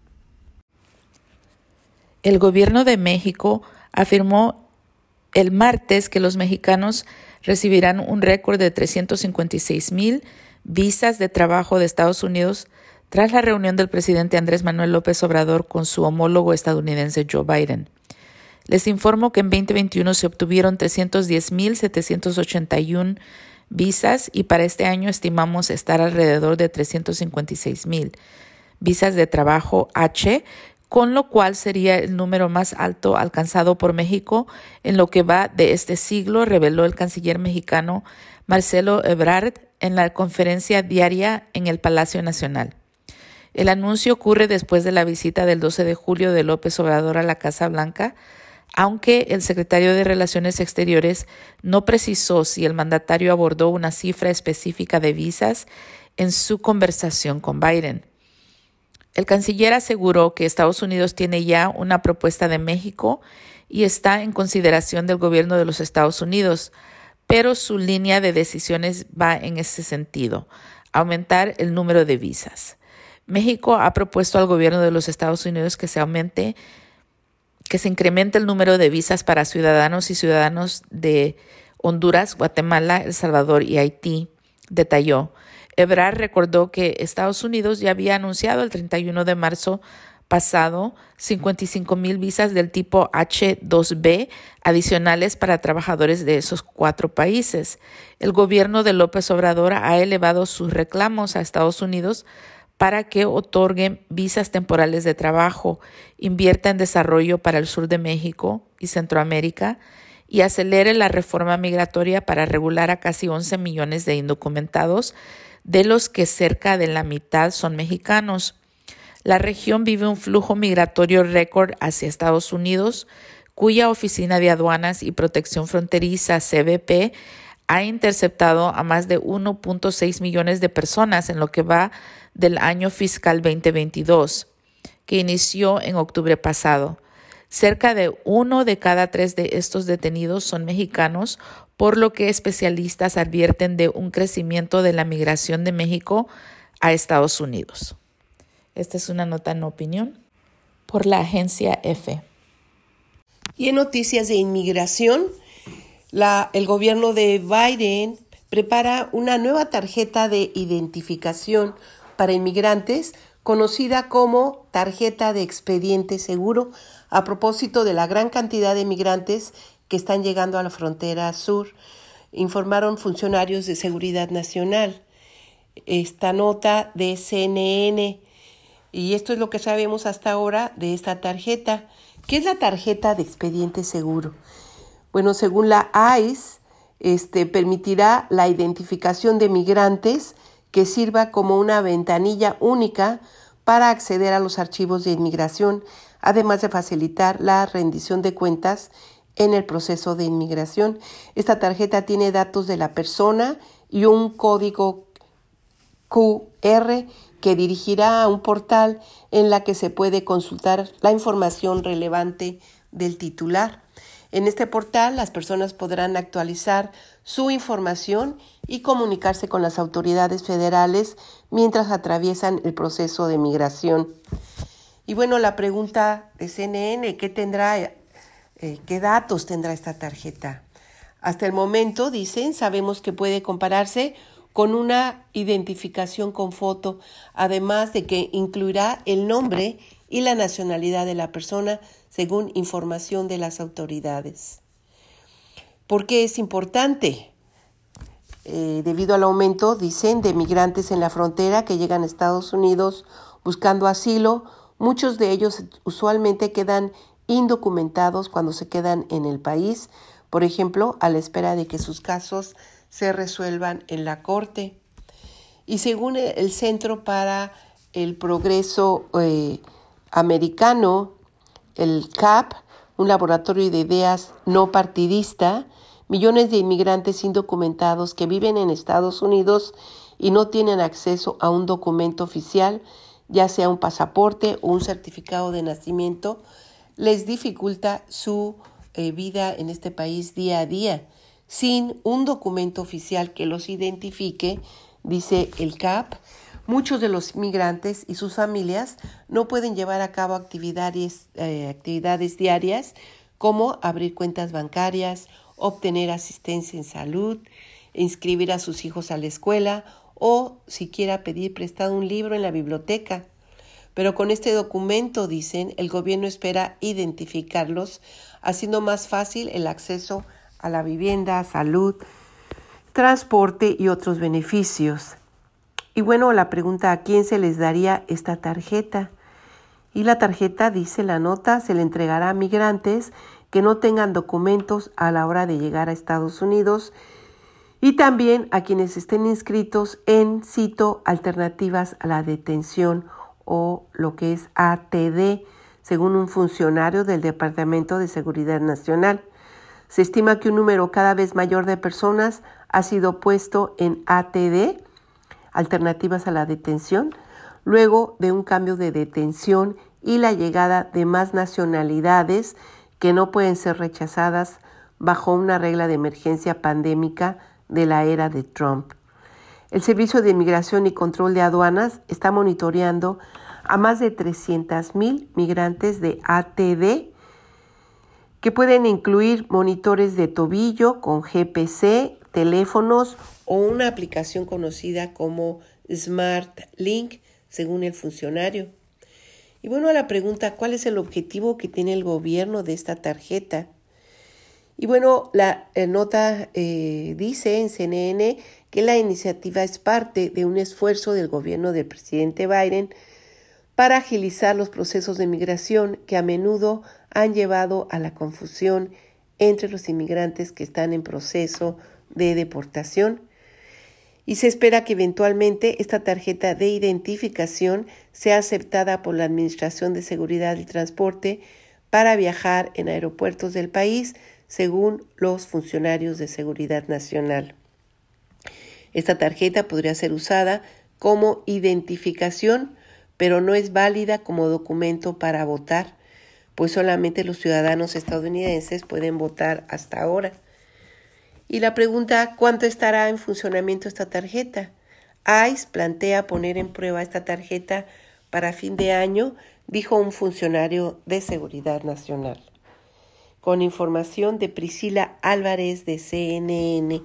El gobierno de México afirmó el martes que los mexicanos recibirán un récord de trescientos cincuenta y seis mil visas de trabajo de Estados Unidos tras la reunión del presidente Andrés Manuel López Obrador con su homólogo estadounidense Joe Biden. Les informo que en veinte veintiuno se obtuvieron trescientos diez mil setecientos ochenta y uno visas y para este año estimamos estar alrededor de trescientos cincuenta y seis mil visas de trabajo H, con lo cual sería el número más alto alcanzado por México en lo que va de este siglo, reveló el canciller mexicano Marcelo Ebrard en la conferencia diaria en el Palacio Nacional. El anuncio ocurre después de la visita del doce de julio de López Obrador a la Casa Blanca, aunque el secretario de Relaciones Exteriores no precisó si el mandatario abordó una cifra específica de visas en su conversación con Biden. El canciller aseguró que Estados Unidos tiene ya una propuesta de México y está en consideración del gobierno de los Estados Unidos, pero su línea de decisiones va en ese sentido, aumentar el número de visas. México ha propuesto al gobierno de los Estados Unidos que se aumente, que se incremente el número de visas para ciudadanos y ciudadanos de Honduras, Guatemala, El Salvador y Haití, detalló. Ebrard recordó que Estados Unidos ya había anunciado el treinta y uno de marzo pasado cincuenta y cinco mil visas del tipo H dos B adicionales para trabajadores de esos cuatro países. El gobierno de López Obrador ha elevado sus reclamos a Estados Unidos para que otorguen visas temporales de trabajo, invierta en desarrollo para el sur de México y Centroamérica y acelere la reforma migratoria para regular a casi once millones de indocumentados, de los que cerca de la mitad son mexicanos. La región vive un flujo migratorio récord hacia Estados Unidos, cuya Oficina de Aduanas y Protección Fronteriza, C B P, ha interceptado a más de uno punto seis millones de personas en lo que va del año fiscal veinte veintidós, que inició en octubre pasado. Cerca de uno de cada tres de estos detenidos son mexicanos, por lo que especialistas advierten de un crecimiento de la migración de México a Estados Unidos. Esta es una nota en opinión por la agencia EFE. Y en noticias de inmigración, la, el gobierno de Biden prepara una nueva tarjeta de identificación para inmigrantes, conocida como tarjeta de expediente seguro, a propósito de la gran cantidad de migrantes que están llegando a la frontera sur, informaron funcionarios de Seguridad Nacional. Esta nota de C N N, y esto es lo que sabemos hasta ahora de esta tarjeta. ¿Qué es la tarjeta de expediente seguro? Bueno, según la I C E, este, permitirá la identificación de migrantes que sirva como una ventanilla única para acceder a los archivos de inmigración, además de facilitar la rendición de cuentas en el proceso de inmigración. Esta tarjeta tiene datos de la persona y un código Q R que dirigirá a un portal en la que se puede consultar la información relevante del titular. En este portal, las personas podrán actualizar su información y comunicarse con las autoridades federales mientras atraviesan el proceso de migración. Y bueno, la pregunta de C N N, ¿qué tendrá, eh, qué datos tendrá esta tarjeta? Hasta el momento, dicen, sabemos que puede compararse con una identificación con foto, además de que incluirá el nombre y la nacionalidad de la persona, según información de las autoridades. ¿Por qué es importante? Eh, debido al aumento, dicen, de migrantes en la frontera que llegan a Estados Unidos buscando asilo, muchos de ellos usualmente quedan indocumentados cuando se quedan en el país, por ejemplo, a la espera de que sus casos se resuelvan en la corte. Y según el Centro para el Progreso eh, Americano, el C A P, un laboratorio de ideas no partidista, millones de inmigrantes indocumentados que viven en Estados Unidos y no tienen acceso a un documento oficial, ya sea un pasaporte o un certificado de nacimiento, les dificulta su eh, vida en este país día a día. Sin un documento oficial que los identifique, dice el C A P, muchos de los migrantes y sus familias no pueden llevar a cabo actividades, eh, actividades diarias como abrir cuentas bancarias, obtener asistencia en salud, inscribir a sus hijos a la escuela o siquiera pedir prestado un libro en la biblioteca. Pero con este documento, dicen, el gobierno espera identificarlos, haciendo más fácil el acceso a la vivienda, salud, transporte y otros beneficios. Y bueno, la pregunta, ¿a quién se les daría esta tarjeta? Y la tarjeta, dice la nota, se le entregará a migrantes que no tengan documentos a la hora de llegar a Estados Unidos y también a quienes estén inscritos en, cito, alternativas a la detención o lo que es A T D, según un funcionario del Departamento de Seguridad Nacional. Se estima que un número cada vez mayor de personas ha sido puesto en A T D, alternativas a la detención, luego de un cambio de detención y la llegada de más nacionalidades que no pueden ser rechazadas bajo una regla de emergencia pandémica de la era de Trump. El Servicio de Inmigración y Control de Aduanas está monitoreando a más de trescientos mil migrantes de A T D, que pueden incluir monitores de tobillo con G P C, teléfonos o una aplicación conocida como Smart Link, según el funcionario. Y bueno, a la pregunta, ¿cuál es el objetivo que tiene el gobierno de esta tarjeta? Y bueno, la eh, nota eh, dice en C N N que la iniciativa es parte de un esfuerzo del gobierno del presidente Biden para agilizar los procesos de migración que a menudo han llevado a la confusión entre los inmigrantes que están en proceso de deportación. Y se espera que eventualmente esta tarjeta de identificación sea aceptada por la Administración de Seguridad y Transporte para viajar en aeropuertos del país, según los funcionarios de Seguridad Nacional. Esta tarjeta podría ser usada como identificación, pero no es válida como documento para votar, pues solamente los ciudadanos estadounidenses pueden votar hasta ahora. Y la pregunta, ¿cuánto estará en funcionamiento esta tarjeta? ICE plantea poner en prueba esta tarjeta para fin de año, dijo un funcionario de Seguridad Nacional. Con información de Priscila Álvarez de C N N.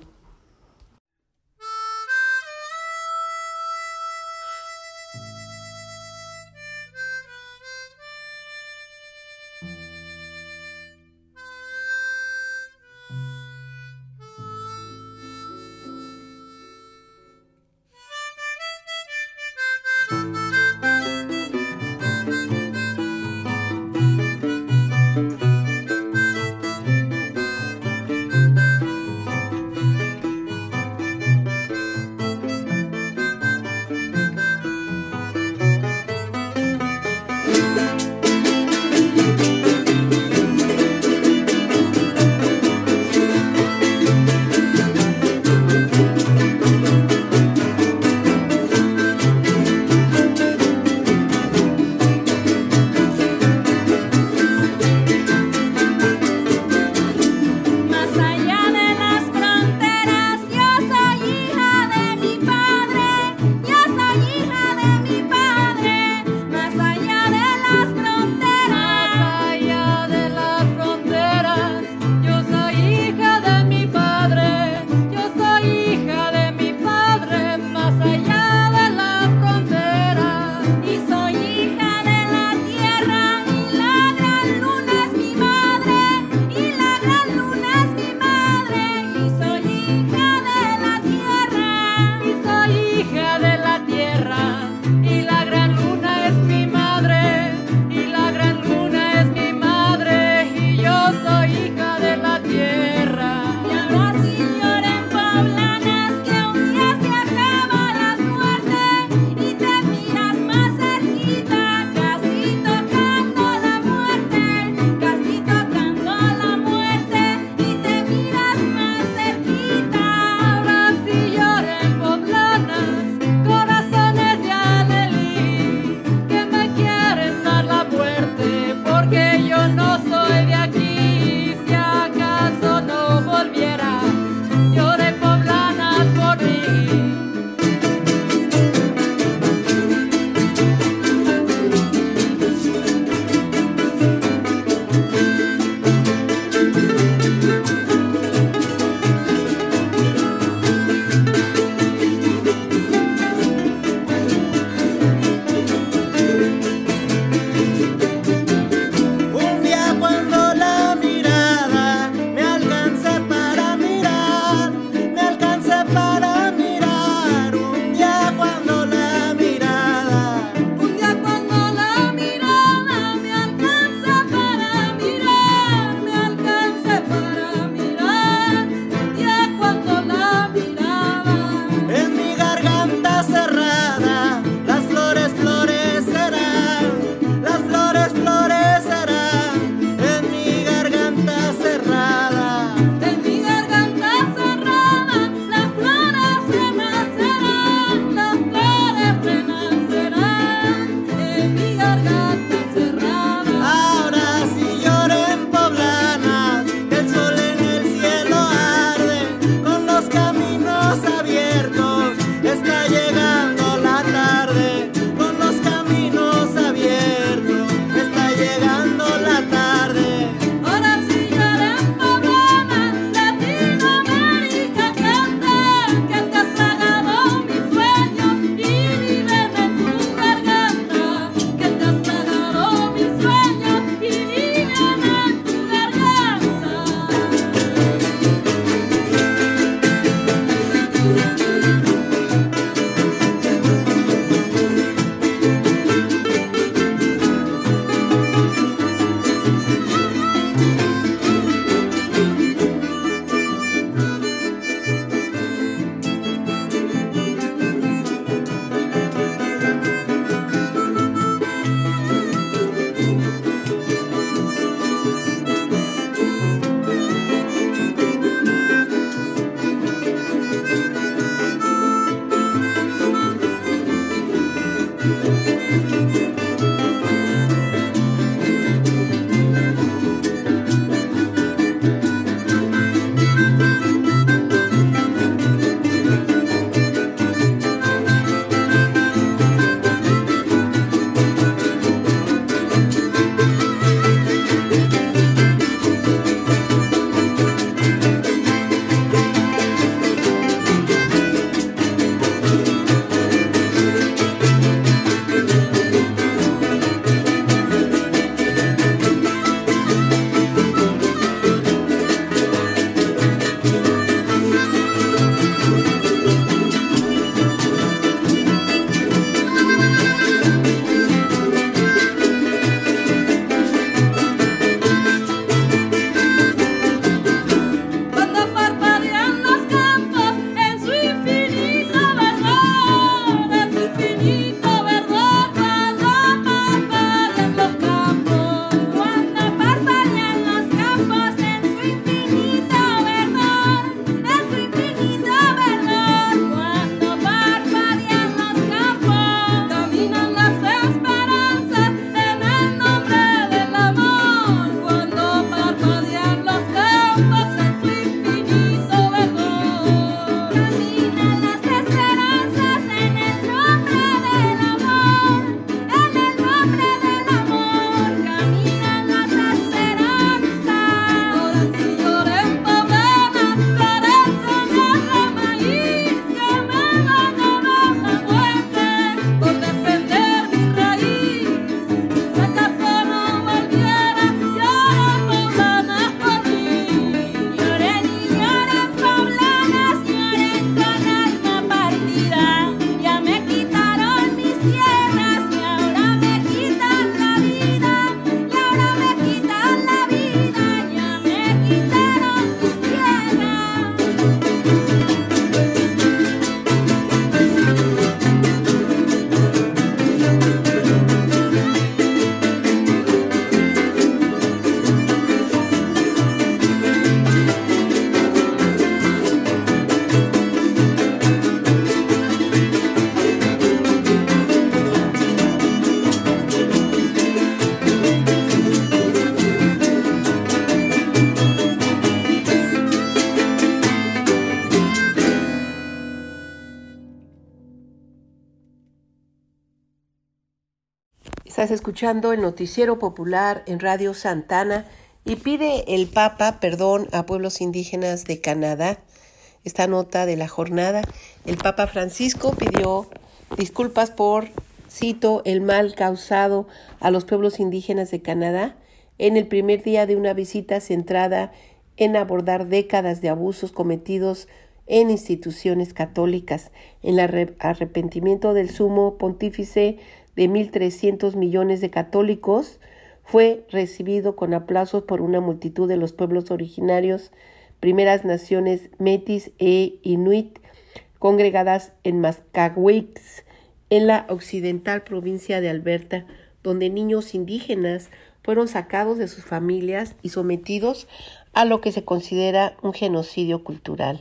Estás escuchando el Noticiero Popular en Radio Santa Ana y pide el Papa perdón a pueblos indígenas de Canadá. Esta nota de la jornada, el Papa Francisco pidió disculpas por, cito, el mal causado a los pueblos indígenas de Canadá en el primer día de una visita centrada en abordar décadas de abusos cometidos en instituciones católicas. En el arrepentimiento del sumo pontífice de mil trescientos millones de católicos, fue recibido con aplausos por una multitud de los pueblos originarios, primeras naciones Métis e Inuit, congregadas en Mascahuix, en la occidental provincia de Alberta, donde niños indígenas fueron sacados de sus familias y sometidos a lo que se considera un genocidio cultural.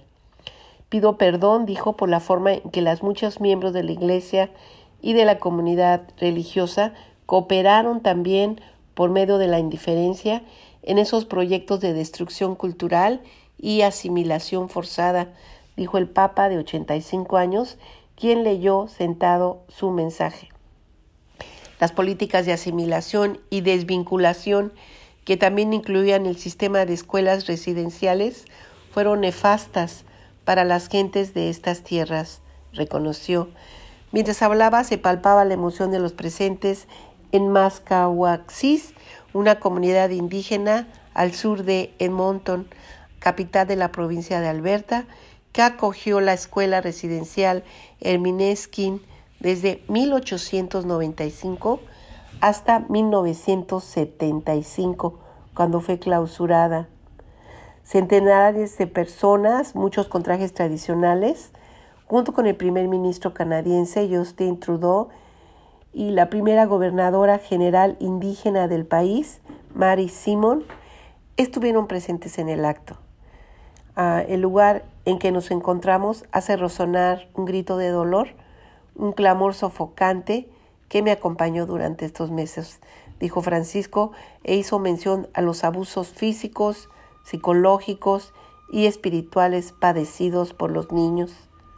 Pido perdón, dijo, por la forma en que las muchos miembros de la Iglesia y de la comunidad religiosa cooperaron también por medio de la indiferencia en esos proyectos de destrucción cultural y asimilación forzada, dijo el Papa de ochenta y cinco años, quien leyó sentado su mensaje. Las políticas de asimilación y desvinculación, que también incluían el sistema de escuelas residenciales, fueron nefastas para las gentes de estas tierras, reconoció. Mientras hablaba, se palpaba la emoción de los presentes en Mascahuaxis, una comunidad indígena al sur de Edmonton, capital de la provincia de Alberta, que acogió la escuela residencial Hermineskin desde mil ochocientos noventa y cinco hasta mil novecientos setenta y cinco, cuando fue clausurada. Centenares de personas, muchos con trajes tradicionales, junto con el primer ministro canadiense Justin Trudeau y la primera gobernadora general indígena del país, Mary Simon, estuvieron presentes en el acto. Uh, el lugar en que nos encontramos hace resonar un grito de dolor, un clamor sofocante que me acompañó durante estos meses, dijo Francisco, e hizo mención a los abusos físicos, psicológicos y espirituales padecidos por los niños.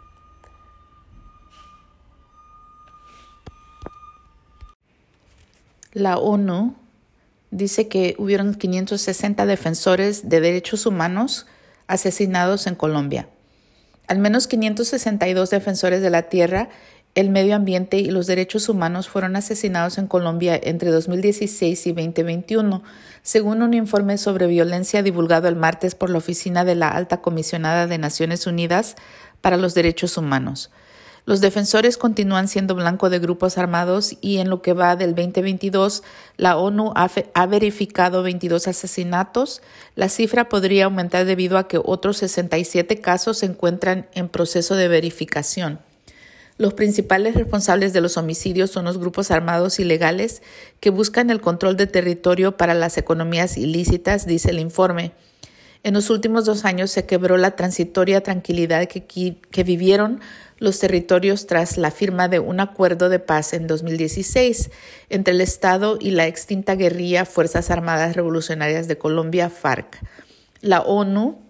La ONU dice que hubieron quinientos sesenta defensores de derechos humanos asesinados en Colombia. Al menos quinientos sesenta y dos defensores de la tierra, el medio ambiente y los derechos humanos fueron asesinados en Colombia entre dos mil dieciséis y veinte veintiuno, según un informe sobre violencia divulgado el martes por la Oficina de la Alta Comisionada de Naciones Unidas para los Derechos Humanos. Los defensores continúan siendo blanco de grupos armados y en lo que va del veinte veintidós, la ONU ha, ha verificado veintidós asesinatos. La cifra podría aumentar debido a que otros sesenta y siete casos se encuentran en proceso de verificación. Los principales responsables de los homicidios son los grupos armados ilegales que buscan el control de territorio para las economías ilícitas, dice el informe. En los últimos dos años se quebró la transitoria tranquilidad que, que vivieron los territorios tras la firma de un acuerdo de paz en dos mil dieciséis entre el Estado y la extinta guerrilla Fuerzas Armadas Revolucionarias de Colombia, FARC. La ONU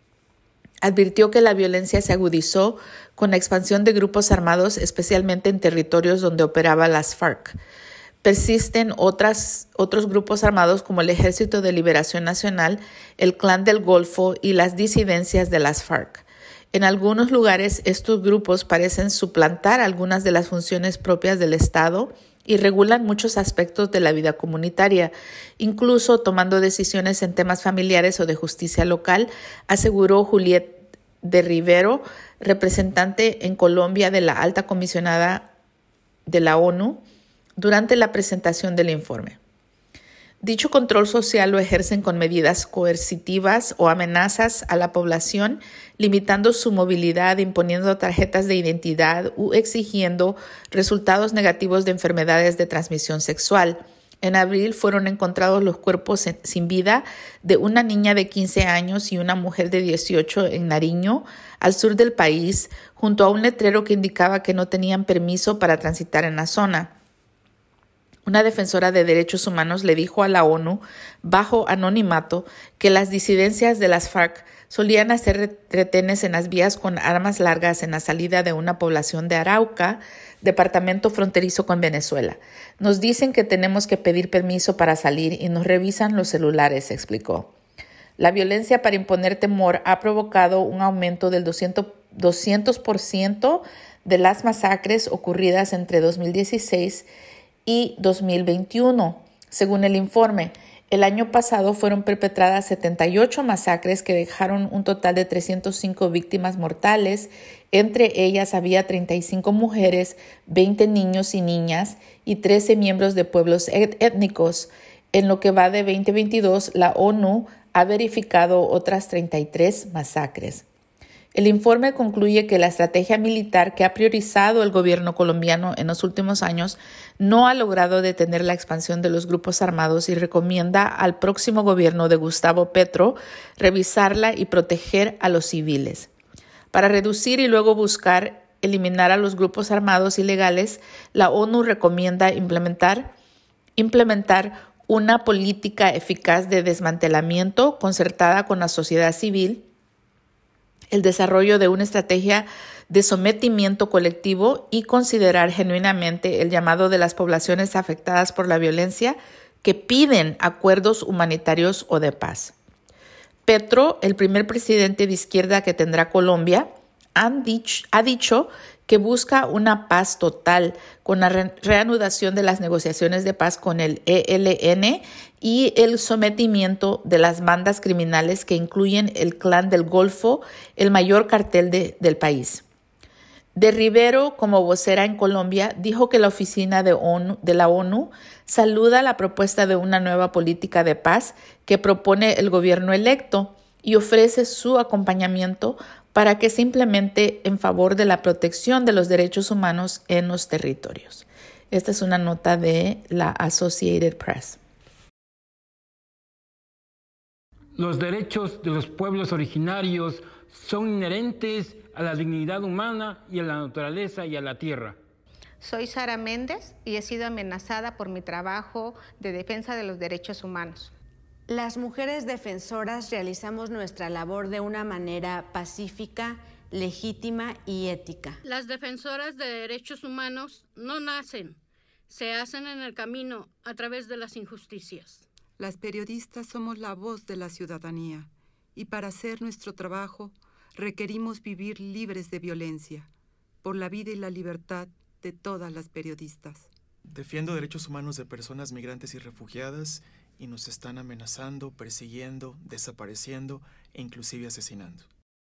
advirtió que la violencia se agudizó con la expansión de grupos armados, especialmente en territorios donde operaba las FARC. Persisten otras, otros grupos armados como el Ejército de Liberación Nacional, el Clan del Golfo y las disidencias de las FARC. En algunos lugares, estos grupos parecen suplantar algunas de las funciones propias del Estado y regulan muchos aspectos de la vida comunitaria, incluso tomando decisiones en temas familiares o de justicia local, aseguró Juliet de Rivero, representante en Colombia de la Alta Comisionada de la ONU, durante la presentación del informe. Dicho control social lo ejercen con medidas coercitivas o amenazas a la población, limitando su movilidad, imponiendo tarjetas de identidad u exigiendo resultados negativos de enfermedades de transmisión sexual. En abril fueron encontrados los cuerpos sin vida de una niña de quince años y una mujer de dieciocho en Nariño, al sur del país, junto a un letrero que indicaba que no tenían permiso para transitar en la zona. Una defensora de derechos humanos le dijo a la ONU, bajo anonimato, que las disidencias de las FARC solían hacer retenes en las vías con armas largas en la salida de una población de Arauca, departamento fronterizo con Venezuela. Nos dicen que tenemos que pedir permiso para salir y nos revisan los celulares, explicó. La violencia para imponer temor ha provocado un aumento del doscientos por ciento de las masacres ocurridas entre dos mil dieciséis y dos mil veintiuno. Según el informe, el año pasado fueron perpetradas setenta y ocho masacres que dejaron un total de trescientas cinco víctimas mortales. Entre ellas había treinta y cinco mujeres, veinte niños y niñas y trece miembros de pueblos étnicos. En lo que va de veinte veintidós, la ONU ha verificado otras treinta y tres masacres. El informe concluye que la estrategia militar que ha priorizado el gobierno colombiano en los últimos años no ha logrado detener la expansión de los grupos armados y recomienda al próximo gobierno de Gustavo Petro revisarla y proteger a los civiles. Para reducir y luego buscar eliminar a los grupos armados ilegales, la ONU recomienda implementar, implementar una política eficaz de desmantelamiento concertada con la sociedad civil, el desarrollo de una estrategia de sometimiento colectivo y considerar genuinamente el llamado de las poblaciones afectadas por la violencia que piden acuerdos humanitarios o de paz. Petro, el primer presidente de izquierda que tendrá Colombia, han dicho, ha dicho que busca una paz total con la re- reanudación de las negociaciones de paz con el E L N y el sometimiento de las bandas criminales que incluyen el Clan del Golfo, el mayor cartel de, del país. De Rivero, como vocera en Colombia, dijo que la oficina de, ONU, de la ONU saluda la propuesta de una nueva política de paz que propone el gobierno electo y ofrece su acompañamiento para que se implemente en favor de la protección de los derechos humanos en los territorios. Esta es una nota de la Associated Press. Los derechos de los pueblos originarios son inherentes a la dignidad humana y a la naturaleza y a la tierra. Soy Sara Méndez y he sido amenazada por mi trabajo de defensa de los derechos humanos. Las mujeres defensoras realizamos nuestra labor de una manera pacífica, legítima y ética. Las defensoras de derechos humanos no nacen, se hacen en el camino a través de las injusticias. Las periodistas somos la voz de la ciudadanía y para hacer nuestro trabajo requerimos vivir libres de violencia, por la vida y la libertad de todas las periodistas. Defiendo derechos humanos de personas migrantes y refugiadas y nos están amenazando, persiguiendo, desapareciendo e inclusive asesinando.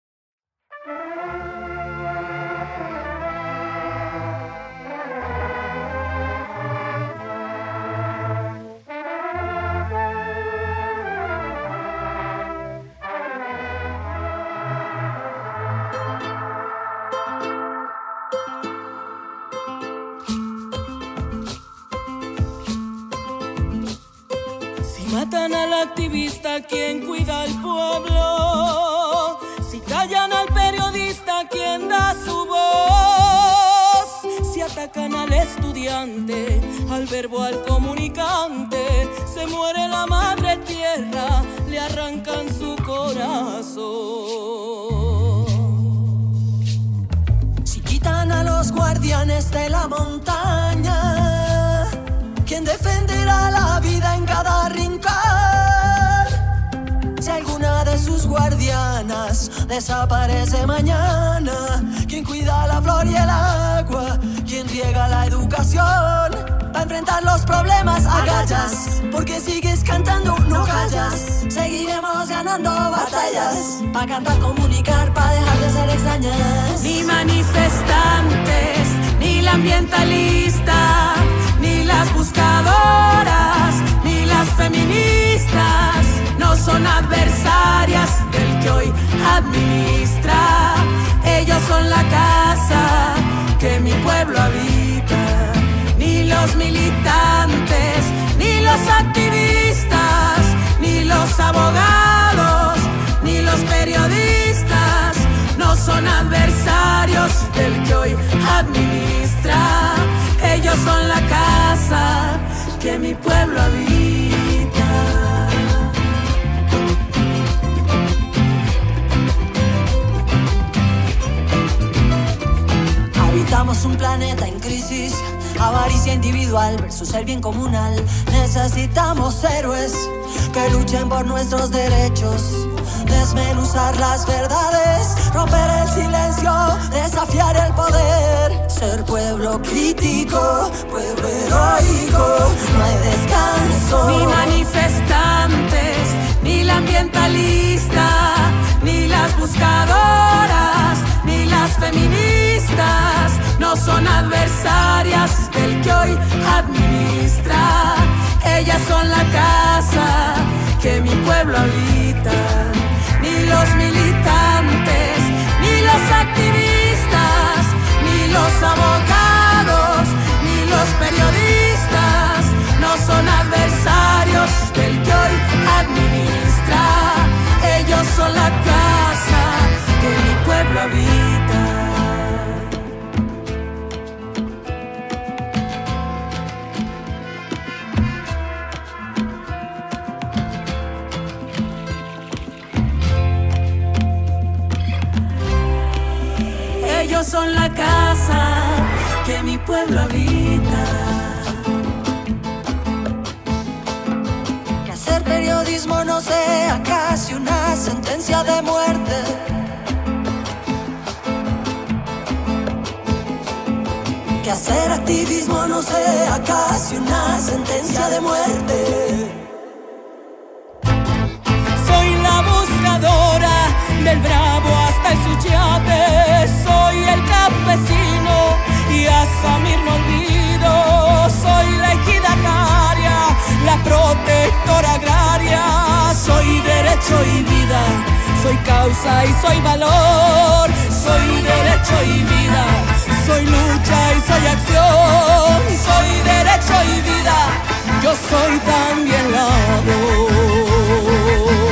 Matan al activista, quien cuida al pueblo. Si callan al periodista, quien da su voz. Si atacan al estudiante, al verbo, al comunicante, se muere la madre tierra, le arrancan su corazón. Si quitan a los guardianes de la montaña, ¿quién defenderá la vida en cada rincón? Si alguna de sus guardianas desaparece mañana, ¿quién cuida la flor y el agua? ¿Quién riega la educación? Para enfrentar los problemas agallas, porque sigues cantando, no callas. Seguiremos ganando batallas, para cantar, comunicar, para dejar de ser extrañas. Ni manifestantes, ni la ambientalista, ni las buscadoras, ni las feministas, no son adversarias del que hoy administra. Ellos son la casa que mi pueblo habita. Ni los militantes, ni los activistas, ni los abogados, ni los periodistas, no son adversarios del que hoy administra. Ellos son la casa que mi pueblo habita. Habitamos un planeta en crisis, avaricia individual versus el bien comunal. Necesitamos héroes que luchen por nuestros derechos, desmenuzar las verdades, romper el silencio, desafiar el poder. Ser pueblo crítico, pueblo heroico, no hay descanso. Ni manifestantes, ni la ambientalista, ni las buscadoras, ni las feministas, no son adversarias del que hoy administra. Ellas son la casa que mi pueblo habita. Ni los militantes, ni los activistas, ni los abogados, ni los periodistas, no son adversarios del que hoy administra. Ellos son la casa que mi pueblo habita. Ellos son la casa que mi pueblo habita. Que hacer periodismo no sea casi una sentencia de muerte. Que hacer activismo no sea casi una sentencia de muerte. Soy la buscadora del bravo hasta el suchiate. Soy el campesino y a Samir no olvido. Soy la ejidataria, la protectora agraria. Soy derecho y vida, soy causa y soy valor. Soy derecho y vida, soy lucha y soy acción. Soy derecho y vida, yo soy también la voz.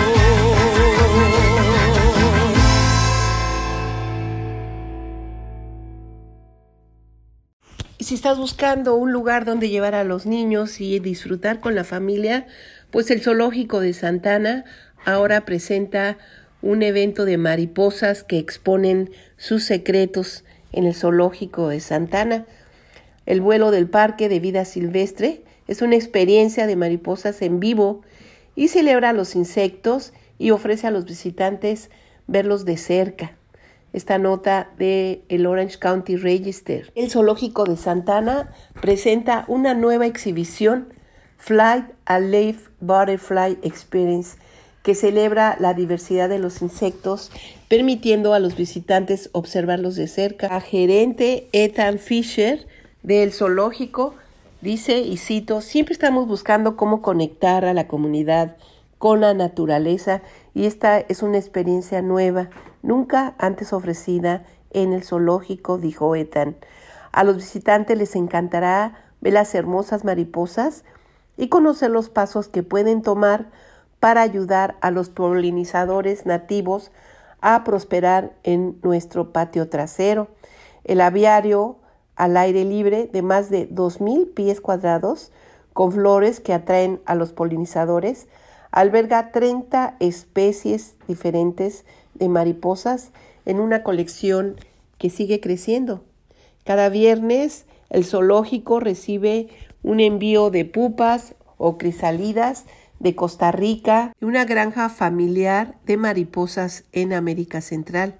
Y si estás buscando un lugar donde llevar a los niños y disfrutar con la familia, pues el Zoológico de Santa Ana ahora presenta un evento de mariposas que exponen sus secretos en el Zoológico de Santa Ana. El vuelo del Parque de Vida Silvestre es una experiencia de mariposas en vivo y celebra a los insectos y ofrece a los visitantes verlos de cerca. Esta nota de el Orange County Register. El Zoológico de Santa Ana presenta una nueva exhibición, Flight a Live Butterfly Experience, que celebra la diversidad de los insectos, permitiendo a los visitantes observarlos de cerca. La gerente Ethan Fisher del zoológico dice, y cito, siempre estamos buscando cómo conectar a la comunidad con la naturaleza y esta es una experiencia nueva, nunca antes ofrecida en el zoológico, dijo Ethan. A los visitantes les encantará ver las hermosas mariposas y conocer los pasos que pueden tomar para ayudar a los polinizadores nativos a prosperar en nuestro patio trasero. El aviario al aire libre de más de dos mil pies cuadrados, con flores que atraen a los polinizadores, alberga treinta especies diferentes de mariposas en una colección que sigue creciendo. Cada viernes el zoológico recibe un envío de pupas o crisálidas de Costa Rica y una granja familiar de mariposas en América Central.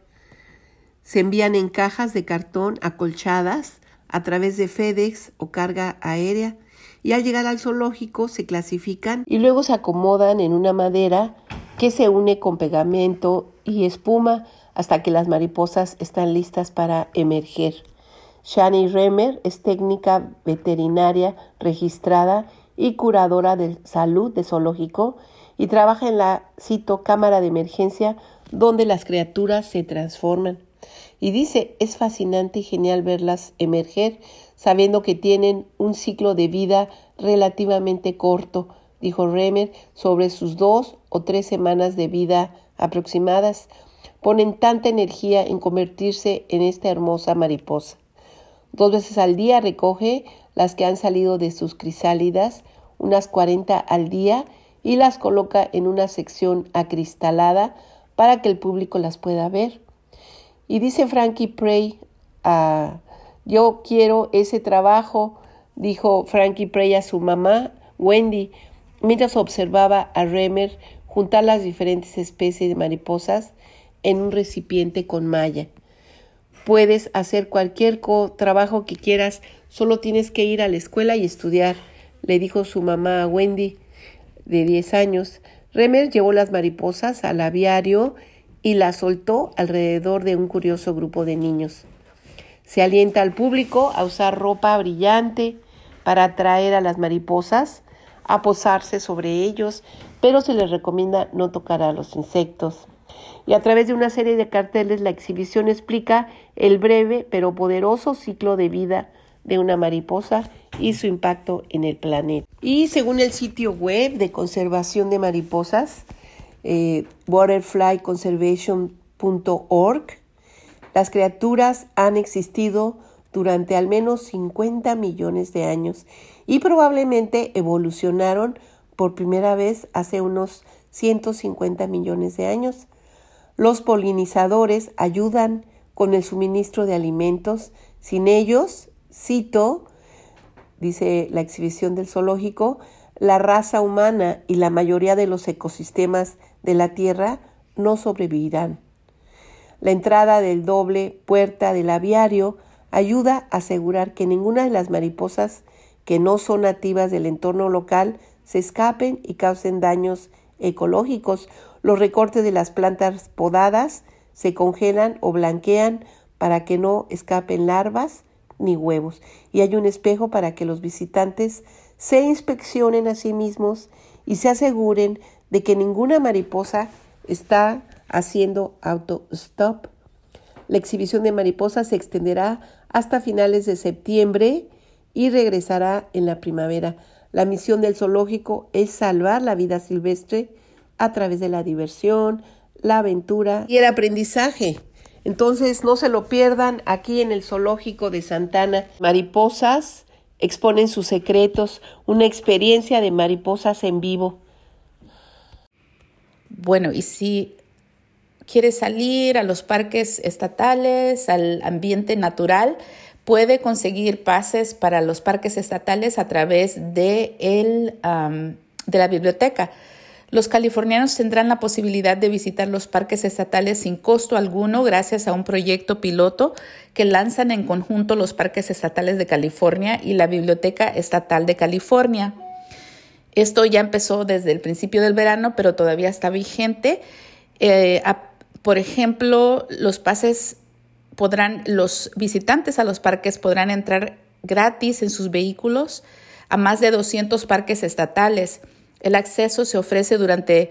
Se envían en cajas de cartón acolchadas a través de FedEx o carga aérea y al llegar al zoológico se clasifican y luego se acomodan en una madera que se une con pegamento y espuma hasta que las mariposas están listas para emerger. Shani Remer es técnica veterinaria registrada y curadora de salud de zoológico y trabaja en la cito cámara de emergencia donde las criaturas se transforman. Y dice, es fascinante y genial verlas emerger sabiendo que tienen un ciclo de vida relativamente corto, dijo Remer, sobre sus dos o tres semanas de vida aproximadas. Ponen tanta energía en convertirse en esta hermosa mariposa. Dos veces al día recoge las que han salido de sus crisálidas, unas cuarenta al día, y las coloca en una sección acristalada para que el público las pueda ver. Y dice Frankie Prey, uh, yo quiero ese trabajo, dijo Frankie Prey a su mamá, Wendy, mientras observaba a Remer juntar las diferentes especies de mariposas en un recipiente con malla. Puedes hacer cualquier co- trabajo que quieras, solo tienes que ir a la escuela y estudiar, le dijo su mamá a Wendy, de diez años. Remer llevó las mariposas al aviario y las soltó alrededor de un curioso grupo de niños. Se alienta al público a usar ropa brillante para atraer a las mariposas, a posarse sobre ellos, pero se les recomienda no tocar a los insectos. Y a través de una serie de carteles la exhibición explica el breve pero poderoso ciclo de vida de una mariposa y su impacto en el planeta. Y según el sitio web de conservación de mariposas, eh, butterfly conservation punto org, las criaturas han existido durante al menos cincuenta millones de años y probablemente evolucionaron por primera vez hace unos ciento cincuenta millones de años. Los polinizadores ayudan con el suministro de alimentos. Sin ellos, cito, dice la exhibición del zoológico, la raza humana y la mayoría de los ecosistemas de la Tierra no sobrevivirán. La entrada del doble puerta del aviario ayuda a asegurar que ninguna de las mariposas que no son nativas del entorno local se escapen y causen daños ecológicos. Los recortes de las plantas podadas se congelan o blanquean para que no escapen larvas ni huevos. Y hay un espejo para que los visitantes se inspeccionen a sí mismos y se aseguren de que ninguna mariposa está haciendo auto-stop. La exhibición de mariposas se extenderá hasta finales de septiembre y regresará en la primavera. La misión del zoológico es salvar la vida silvestre a través de la diversión, la aventura y el aprendizaje. Entonces no se lo pierdan aquí en el Zoológico de Santa Ana. Mariposas exponen sus secretos, una experiencia de mariposas en vivo. Bueno, y si quieres salir a los parques estatales, al ambiente natural, puede conseguir pases para los parques estatales a través de, el, um, de la biblioteca. Los californianos tendrán la posibilidad de visitar los parques estatales sin costo alguno gracias a un proyecto piloto que lanzan en conjunto los parques estatales de California y la Biblioteca Estatal de California. Esto ya empezó desde el principio del verano, pero todavía está vigente. Eh, a, por ejemplo, los pases podrán, los visitantes a los parques podrán entrar gratis en sus vehículos a más de doscientos parques estatales. El acceso se ofrece durante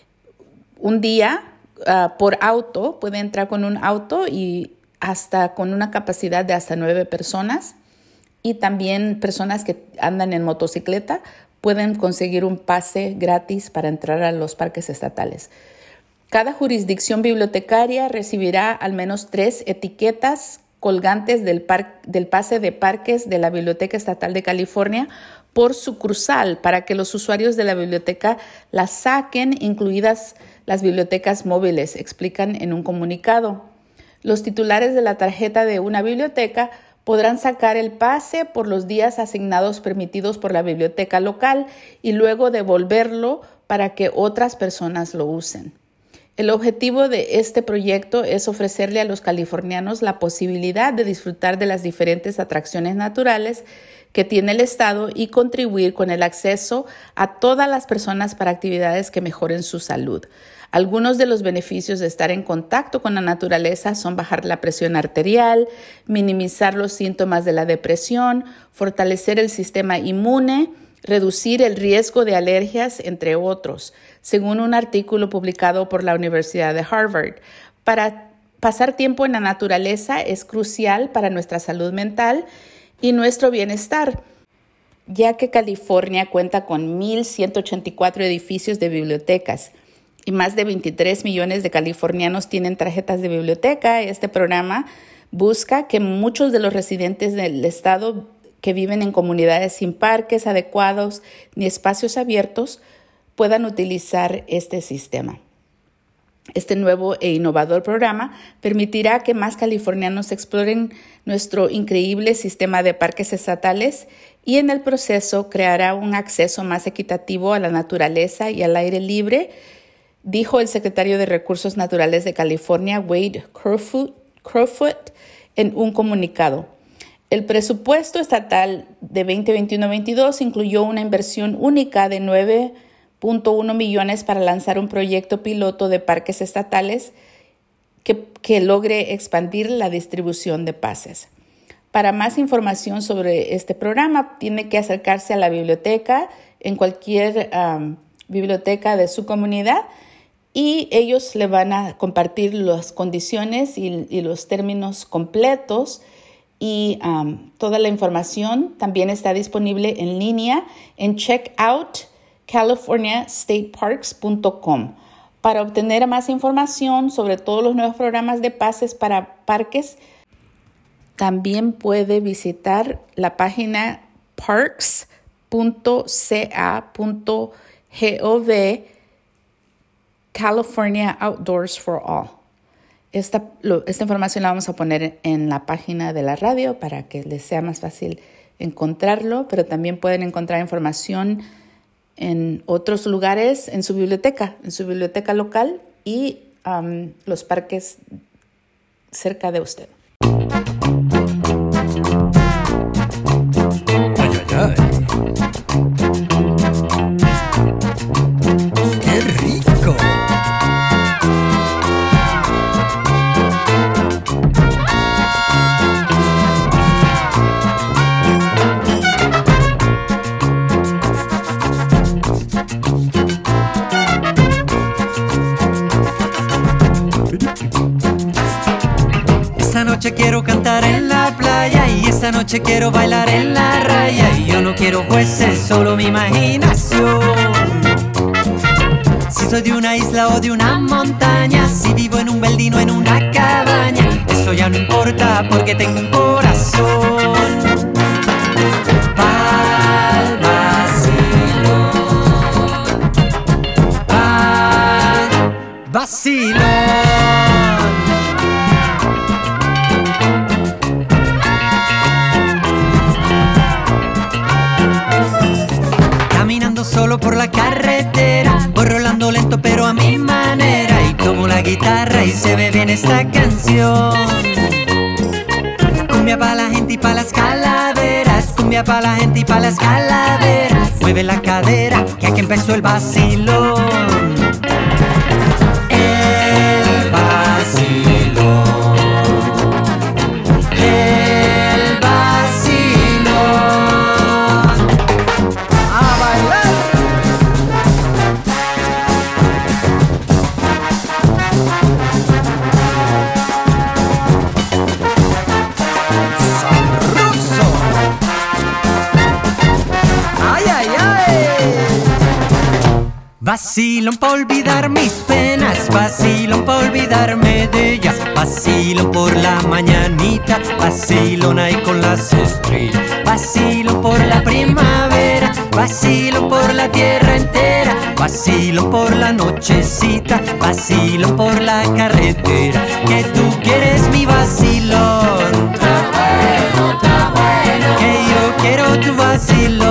un día uh, por auto. Puede entrar con un auto y hasta con una capacidad de hasta nueve personas. Y también personas que andan en motocicleta pueden conseguir un pase gratis para entrar a los parques estatales. Cada jurisdicción bibliotecaria recibirá al menos tres etiquetas colgantes del, par- del pase de parques de la Biblioteca Estatal de California por sucursal para que los usuarios de la biblioteca las saquen, incluidas las bibliotecas móviles, explican en un comunicado. Los titulares de la tarjeta de una biblioteca podrán sacar el pase por los días asignados permitidos por la biblioteca local y luego devolverlo para que otras personas lo usen. El objetivo de este proyecto es ofrecerle a los californianos la posibilidad de disfrutar de las diferentes atracciones naturales que tiene el estado y contribuir con el acceso a todas las personas para actividades que mejoren su salud. Algunos de los beneficios de estar en contacto con la naturaleza son bajar la presión arterial, minimizar los síntomas de la depresión, fortalecer el sistema inmune, reducir el riesgo de alergias, entre otros, según un artículo publicado por la Universidad de Harvard. Para pasar tiempo en la naturaleza es crucial para nuestra salud mental y nuestro bienestar, ya que California cuenta con mil ciento ochenta y cuatro edificios de bibliotecas y más de veintitrés millones de californianos tienen tarjetas de biblioteca. Este programa busca que muchos de los residentes del estado que viven en comunidades sin parques adecuados ni espacios abiertos puedan utilizar este sistema. Este nuevo e innovador programa permitirá que más californianos exploren nuestro increíble sistema de parques estatales y en el proceso creará un acceso más equitativo a la naturaleza y al aire libre, dijo el secretario de Recursos Naturales de California, Wade Crowfoot, Crowfoot en un comunicado. El presupuesto estatal de veinte veintiuno veintidós incluyó una inversión única de nueve punto uno millones para lanzar un proyecto piloto de parques estatales que, que logre expandir la distribución de pases. Para más información sobre este programa, tiene que acercarse a la biblioteca en cualquier um, biblioteca de su comunidad y ellos le van a compartir las condiciones y, y los términos completos. Y um, toda la información también está disponible en línea en checkout california state parks punto com. Para obtener más información sobre todos los nuevos programas de pases para parques, también puede visitar la página parks punto ca punto gov California Outdoors for All. Esta, lo, esta información la vamos a poner en la página de la radio para que les sea más fácil encontrarlo, pero también pueden encontrar información en otros lugares, en su biblioteca, en su biblioteca local y um, los parques cerca de usted. Ay, ay, ay. ¡Qué rico! Esta noche quiero cantar en la playa y esta noche quiero bailar en la raya y yo no quiero jueces, solo mi imaginación. Si Si soy de una isla o de una montaña, si vivo en un beldín o en una cabaña, eso ya no importa porque tengo un corazón. Pa'l vacilón, pa'l vacilón. Caminando solo por la carretera, voy rolando lento pero a mi manera, y tomo la guitarra y se ve bien esta canción. Cumbia pa' la gente y pa' las calaveras, cumbia pa' la gente y pa' las calaveras. Mueve la cadera que aquí empezó el vacilón. El vacilón, el vacilón. A bailar. Sabroso. Ay, ay, ay. Vacilón pa' olvidar mis penas, vacilón pa' olvidarme de ellas, vacilón por la mañanita, vacilón ahí con las estrellas, vacilón por la primavera, vacilón por la tierra entera, vacilón por la nochecita, vacilón por la carretera, que tú quieres mi vacilón, está bueno, está bueno, que yo quiero tu vacilón.